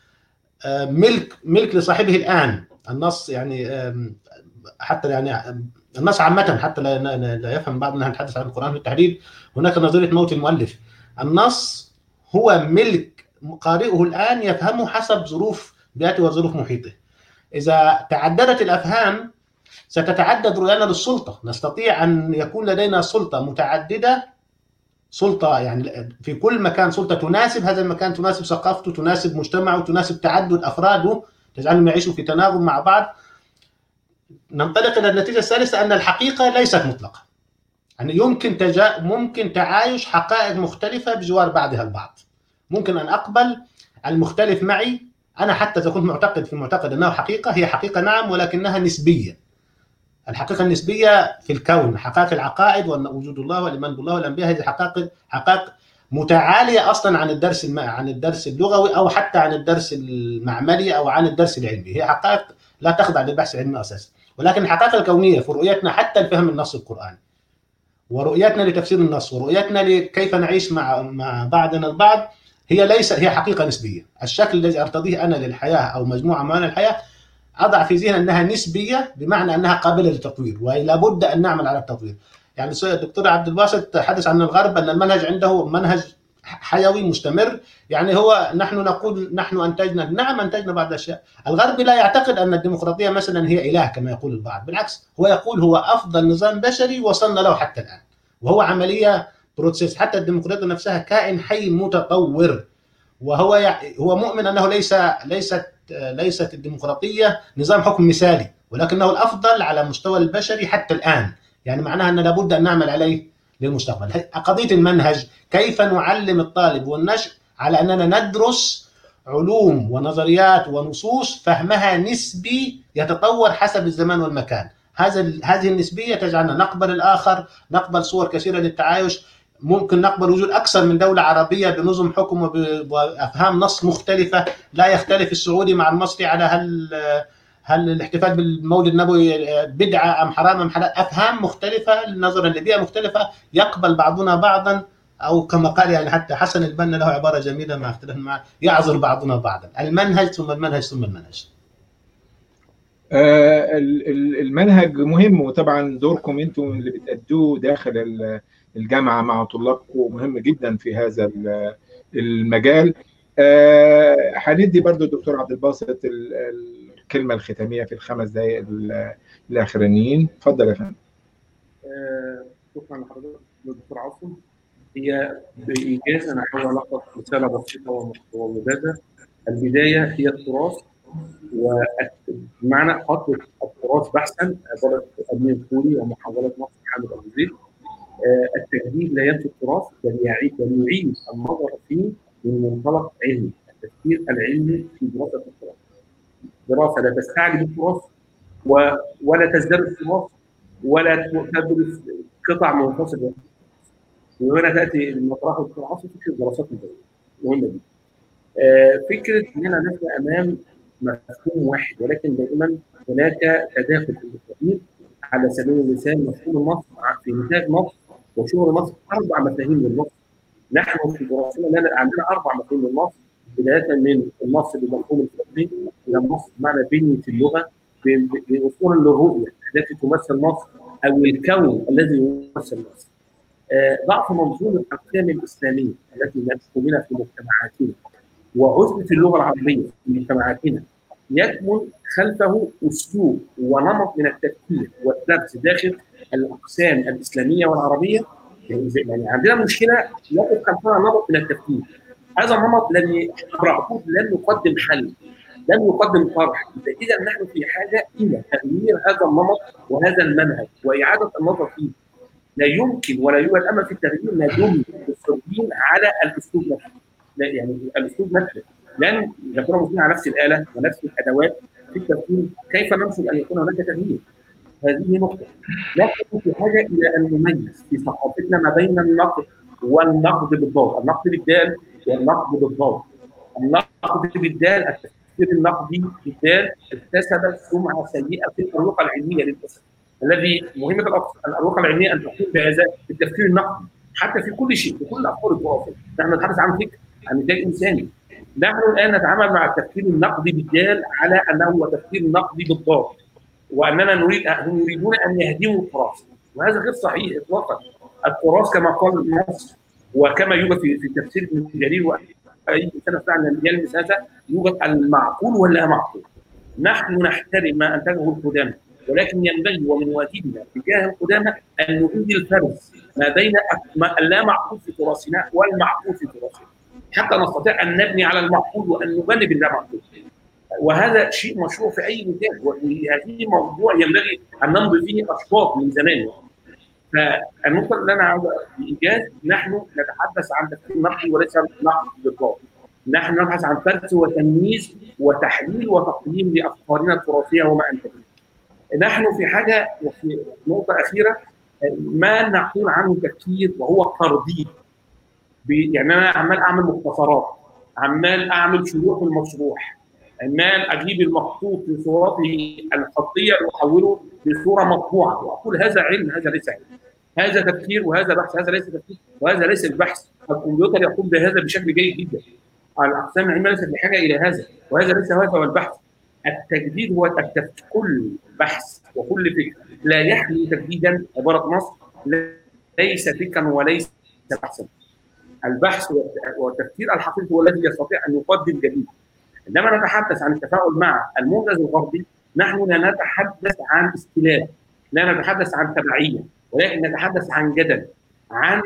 ملك لصاحبه الآن. النص يعني حتى يعني النص عامة حتى لا يفهم بعض أننا نتحدث عن القرآن بالتحديد. هناك نظرية موت المؤلف. النص هو ملك قارئه الآن يفهمه حسب ظروف بيئته وظروف محيطه. إذا تعددت الأفهام ستتعدد رؤيانا للسلطة. نستطيع أن يكون لدينا سلطة متعددة، سلطة يعني في كل مكان سلطة تناسب هذا المكان، تناسب ثقافته، تناسب مجتمعه، تناسب تعدد أفراده، تجعلهم يعيشوا في تناغم مع بعض. ننطلق إلى النتيجة الثالثة أن الحقيقة ليست مطلقة. يعني ممكن تعايش حقائق مختلفة بجوار بعضها البعض. ممكن أن أقبل المختلف معي أنا حتى إذا كنت معتقد في المعتقد أنه حقيقة، هي حقيقة نعم ولكنها نسبية. الحقيقة النسبية في الكون، حقائق العقائد ووجود الله والإيمان بالله والأنبياء، هذه حقائق متعالية أصلا عن الدرس اللغوي أو حتى عن الدرس المعملي أو عن الدرس العلمي. هي حقائق لا تخضع للبحث العلمي أساسا. ولكن الحقائق الكونية في رؤيتنا حتى لفهم النص القرآني، ورؤيتنا لتفسير النص، ورؤيتنا لكيف نعيش مع بعضنا البعض، هي حقيقة نسبية. الشكل الذي أرتضيه أنا للحياة أو مجموعة من الحياة أضع في ذهن أنها نسبية، بمعنى أنها قابلة للتطوير ولا بد أن نعمل على التطوير. يعني الدكتور عبد الباسط حدث عن الغرب أن المنهج عنده منهج حيوي مستمر. يعني نحن نقول نحن أنتجنا، نعم أنتجنا بعض الأشياء. الغرب لا يعتقد أن الديمقراطية مثلا هي إله كما يقول البعض، بالعكس هو يقول هو أفضل نظام بشري وصلنا له حتى الآن، وهو عملية بروسيس. حتى الديمقراطية نفسها كائن حي متطور، وهو مؤمن أنه ليست الديمقراطية نظام حكم مثالي، ولكنه الأفضل على مستوى البشري حتى الآن. يعني معناها أن لابد أن نعمل عليه للمستقبل. قضية المنهج، كيف نعلم الطالب والنشء على أننا ندرس علوم ونظريات ونصوص فهمها نسبي يتطور حسب الزمان والمكان. هذه النسبية تجعلنا نقبل الآخر، نقبل صور كثيرة للتعايش. ممكن نقبل وجود أكثر من دولة عربية بنظم حكم وأفهام نص مختلفة، لا يختلف السعودي مع المصري على هل الاحتفال بالمولد النبوي بدعة أم حرام أم حلال. أفهام مختلفة نظرا لبيئة مختلفة، يقبل بعضنا بعضا، أو كما قال يعني حتى حسن البنا له عبارة جميلة مع اختلاف معه، يعذر بعضنا بعضا. المنهج ثم المنهج ثم المنهج. المنهج مهم، وطبعا دوركم انتم اللي بتأدوه داخل الجامعة مع طلابكم مهم جدا في هذا المجال. هندي برضو الدكتور عبد الباسط الكلمة الختامية في ال5 دقائق الأخرانيين. اتفضل يا فندم. شكرا لحضرتك دكتور عاصم. هي بإيجاز أنا هحاول ألخص رسالة بسيطة وموجزة. البداية هي التراث، ومعنى حط التراث بحثا عبارة أمير الخولي ومحاولة مصر محمد أبو زيد. التجديد لا ينفي التراث، بل يعيد النظر فيه من منطلق علمي، التفكير العلمي في دراسة التراث. دراسة لا تستعجل التراث ولا تزداد التراث ولا تبرز قطع منفصلة. وهنا تأتي المطرح التراث فكرة دراسات مهمة جدا. فكرة أننا نحن أمام مفهوم واحد، ولكن دائما هناك تداخل في المفاهيم. على سبيل المثال مفهوم النص في نتاج نص وشغل نص 4 مفاهيم للنص. نحن في دراستنا عندنا 4 مفاهيم للنص، بداية من النص بمفهوم الفقهي إلى النص بمعنى بنية اللغة بأصول للرؤية التي تمثل النص أو الكون الذي يمثل النص. ضعف منظومة الأحكام الإسلامية التي نعيش بها في مجتمعاتنا وعزلة اللغة العربية في مجتمعاتنا يكمن خلفه أسلوب ونمط من التفكير والدرس داخل الأقسام الإسلامية والعربية. يعني عندنا مشكلة يقف خلفها نمط من التفكير. هذا النمط لم يقدم حل، لم يقدم طرح. إذا نحن في حاجة إلى تغيير هذا النمط وهذا المنهج وإعادة النظر فيه. لا يمكن ولا يوجد أمل في التغيير ما دمنا مصرين على الأسلوب نفسه. لا يعني الأسلوب نفسه، لأن إذا كنا مصرين على نفس الآلة ونفس الأدوات في التفكير كيف ننشد أن يكون هناك تغيير؟ هذه نقطة. نحن في حاجة إلى أن نميز في ثقافتنا ما بين النقد والنقد بالضاد، النقد بالدال والنقد بالضاد. النقد بالدال، التفكير النقدي بالدال اكتسب سمعة سيئة في الأروقة العلمية للأسف. الذي مهمة الأروقة العلمية أن تقوم بهذا التفكير النقدي حتى في كل شيء، في كل الأفكار التراثية. نحن نتحدث عن فكر، عن نتاج إنساني. نحن الآن نتعامل مع التفكير النقدي بالدال على أنه هو تفكير نقدي بالضاد، وأننا يريدون أن يهدموا التراث، وهذا غير صحيح إطلاقا. التراث كما قال مصر وكما يوجد في تفسير ابن جرير وأي إنسان فعلا يلمس هذا، يوجد المعقول واللا معقول. نحن نحترم ما أنتجه القدامى، ولكن ينبغي ومن واجبنا تجاه القدامى أن نعيد الفرز ما بين اللا معقول في تراثنا والمعقول في تراثنا، حتى نستطيع أن نبني على المعقول وأن نجنب اللا معقول. وهذا شيء مشروع في أي نتاج، وهذه موضوع ينبغي أن نمضي فيه أشواط من زمان. فالنقطة اللي أنا عاوز بإيجاز، نحن نتحدث عن تفكير نقدي وليس نقد بالضبط. نحن نبحث عن فرز وتمييز وتحليل وتقييم لأفكارنا التراثية وما أنتجه. نحن في حاجة، وفي نقطة أخيرة، ما نقول عنه تفكير وهو ترديد. يعني أنا عمال أعمل مختصرات، عمال أعمل شروح في المشروح، عمال أجيب المخطوط في صورته الخطية وأحوله لصورة مطبوعة وأقول هذا علم، هذا ليس علم، هذا تفكير وهذا بحث، هذا ليس تفكير وهذا ليس البحث. الكمبيوتر يقوم بهذا بشكل جيد جدا. الأقسام العلمية ليست بحاجة إلى هذا، وهذا ليس هذا هو البحث. التجديد هو كل بحث وكل فكر لا يحمل تجديدا، عبارة مصر ليس فكرا وليس بحثا. البحث والتفكير الحقيقي هو الذي يستطيع أن يقدم جديد. عندما نتحدث عن التفاعل مع الموجز الغربي، نحن لا نتحدث عن استلاب، لا نتحدث عن تبعية، ولكن نتحدث عن جدل، عن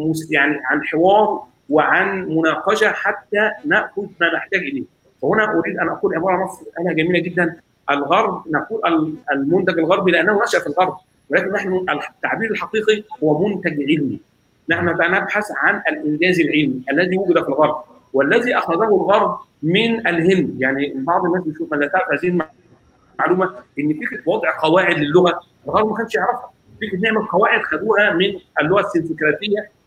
عن حوار وعن مناقشة حتى نأخذ ما نحتاج إليه. وهنا أريد أن أقول عبارة مصر أنا جميلة جدا. الغرب نقول المنتج الغربي لأنه نشأ في الغرب، ولكن نحن التعبير الحقيقي هو منتج علمي. نحن نبحث عن الإنجاز العلمي الذي وجد في الغرب والذي أخذه الغرب من الهند. يعني بعض الناس بيشوف لا تعرف هذه المعلومة، إن فكرة وضع قواعد للغة الغرب ما كانش يعرفها. فكرة نعمل قواعد خدوها من اللغة السنسكريتية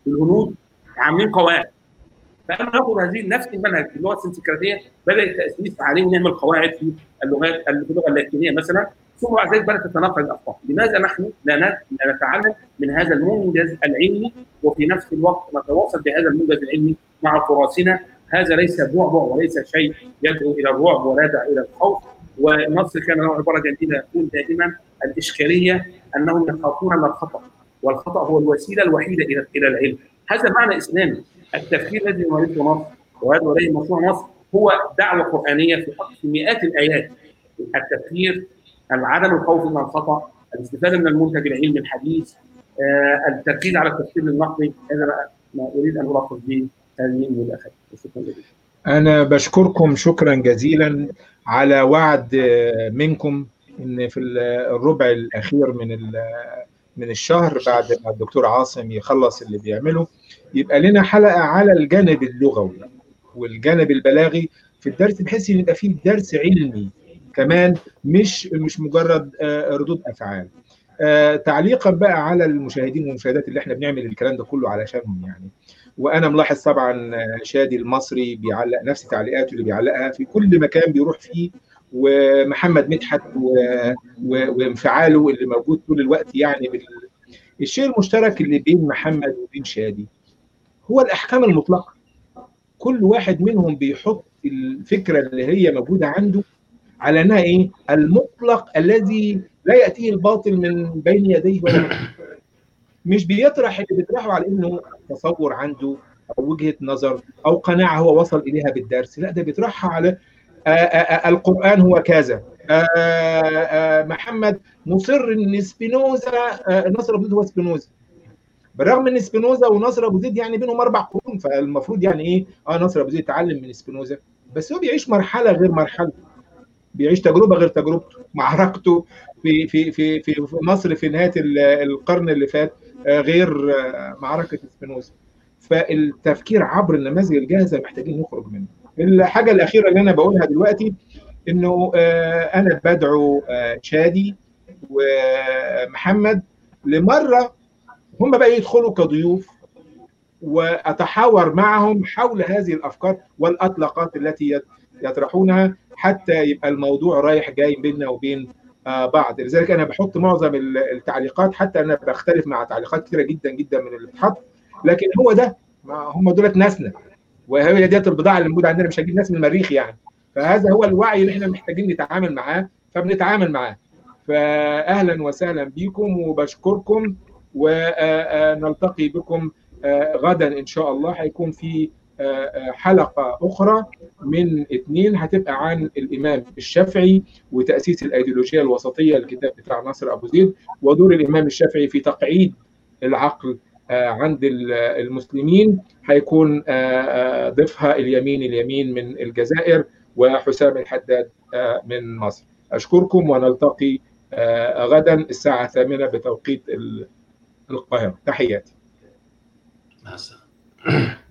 الهنود عاملين قواعد. فانا ناخد هذه نفس المنهج في اللغه السنسكريتيه، بدا التاسيس عليه ونعمل قواعد في اللغات في اللغه اللاتينيه مثلا، ثم بعد ذلك بدات تتناقل الافكار. لماذا نحن لا نتعلم من هذا المنجز العلمي وفي نفس الوقت نتواصل بهذا المنجز العلمي مع تراثنا؟ هذا ليس بعبع وليس شيء يدعو الى الرعب ولا يدعو الى الخوف. والنصر كان له عباره جميله يقول دائما الاشكاليه انهم يخافون من الخطا، والخطا هو الوسيله الوحيده الى العلم. هذا معنى اسلامي. التفكير الذي يمارسه نصر ويدعو اليه مشروع نصر هو دعوه قرانيه في مئات الايات. التفكير، عدم الخوف من الخطا، الاستفاده من المنتج العلمي الحديث، التركيز على التفكير النقدي. هذا ما اريد ان الخص به هذه المداخله. شكرا جزيلا. انا بشكركم شكرا جزيلا على وعد منكم ان في الربع الاخير من الشهر بعد ما الدكتور عاصم يخلص اللي بيعمله يبقى لنا حلقه على الجانب اللغوي والجانب البلاغي في الدرس، بحيث يبقى فيه درس علمي كمان، مش مجرد ردود افعال. تعليقا بقى على المشاهدين والمشاهدات اللي احنا بنعمل الكلام ده كله علشانهم يعني. وانا ملاحظ طبعا شادي المصري بيعلق نفس تعليقاته اللي بيعلقها في كل مكان بيروح فيه، ومحمد مدحت وانفعاله اللي موجود طول الوقت يعني. الشيء المشترك اللي بين محمد وبين شادي هو الاحكام المطلقه. كل واحد منهم بيحط الفكره اللي هي موجوده عنده على انها ايه؟ المطلق الذي لا ياتيه الباطل من بين يديه ولا من خلفه. مش بيطرح اللي بيطرحه على انه تصور عنده او وجهه نظر او قناعه هو وصل اليها بالدرس، لا ده بيطرحها على القرآن هو كذا. محمد مصر ان سبينوزا نصر ابو زيد هو سبينوزا، بالرغم ان سبينوزا ونصر ابو زيد يعني بينهم 4 قرون، فالمفروض يعني ايه؟ نصر ابو زيد اتعلم من سبينوزا، بس هو بيعيش مرحله غير مرحلته، بيعيش تجربه غير تجربته. معركته في مصر في نهايه القرن اللي فات غير معركه سبينوزا. فالتفكير عبر النماذج الجاهزه محتاجين نخرج منه. الحاجه الاخيره اللي انا بقولها دلوقتي انه انا بدعو شادي ومحمد لمره هم بقى يدخلوا كضيوف واتحاور معهم حول هذه الافكار والاطلاقات التي يطرحونها، حتى يبقى الموضوع رايح جاي بيننا وبين بعض. لذلك انا بحط معظم التعليقات، حتى انا بختلف مع تعليقات كثيره جدا جدا من اللي بتحط، لكن هو ده، هم دولت ناسنا، وهي ديت البضاعه اللي موجوده عندنا، مش هجيب ناس من المريخ يعني. فهذا هو الوعي اللي احنا محتاجين نتعامل معاه، فبنتعامل معاه. فاهلا وسهلا بيكم وبشكركم، ونلتقي بكم غدا ان شاء الله. هيكون في حلقه اخرى من 2 هتبقى عن الامام الشافعي وتاسيس الايديولوجيه الوسطيه، الكتاب بتاع ناصر ابو زيد، ودور الامام الشافعي في تقعيد العقل عند المسلمين. هيكون ضيفها اليمين من الجزائر وحسام الحداد من مصر. أشكركم ونلتقي غدا الساعة 8 بتوقيت القاهرة. تحياتي. مع السلامة.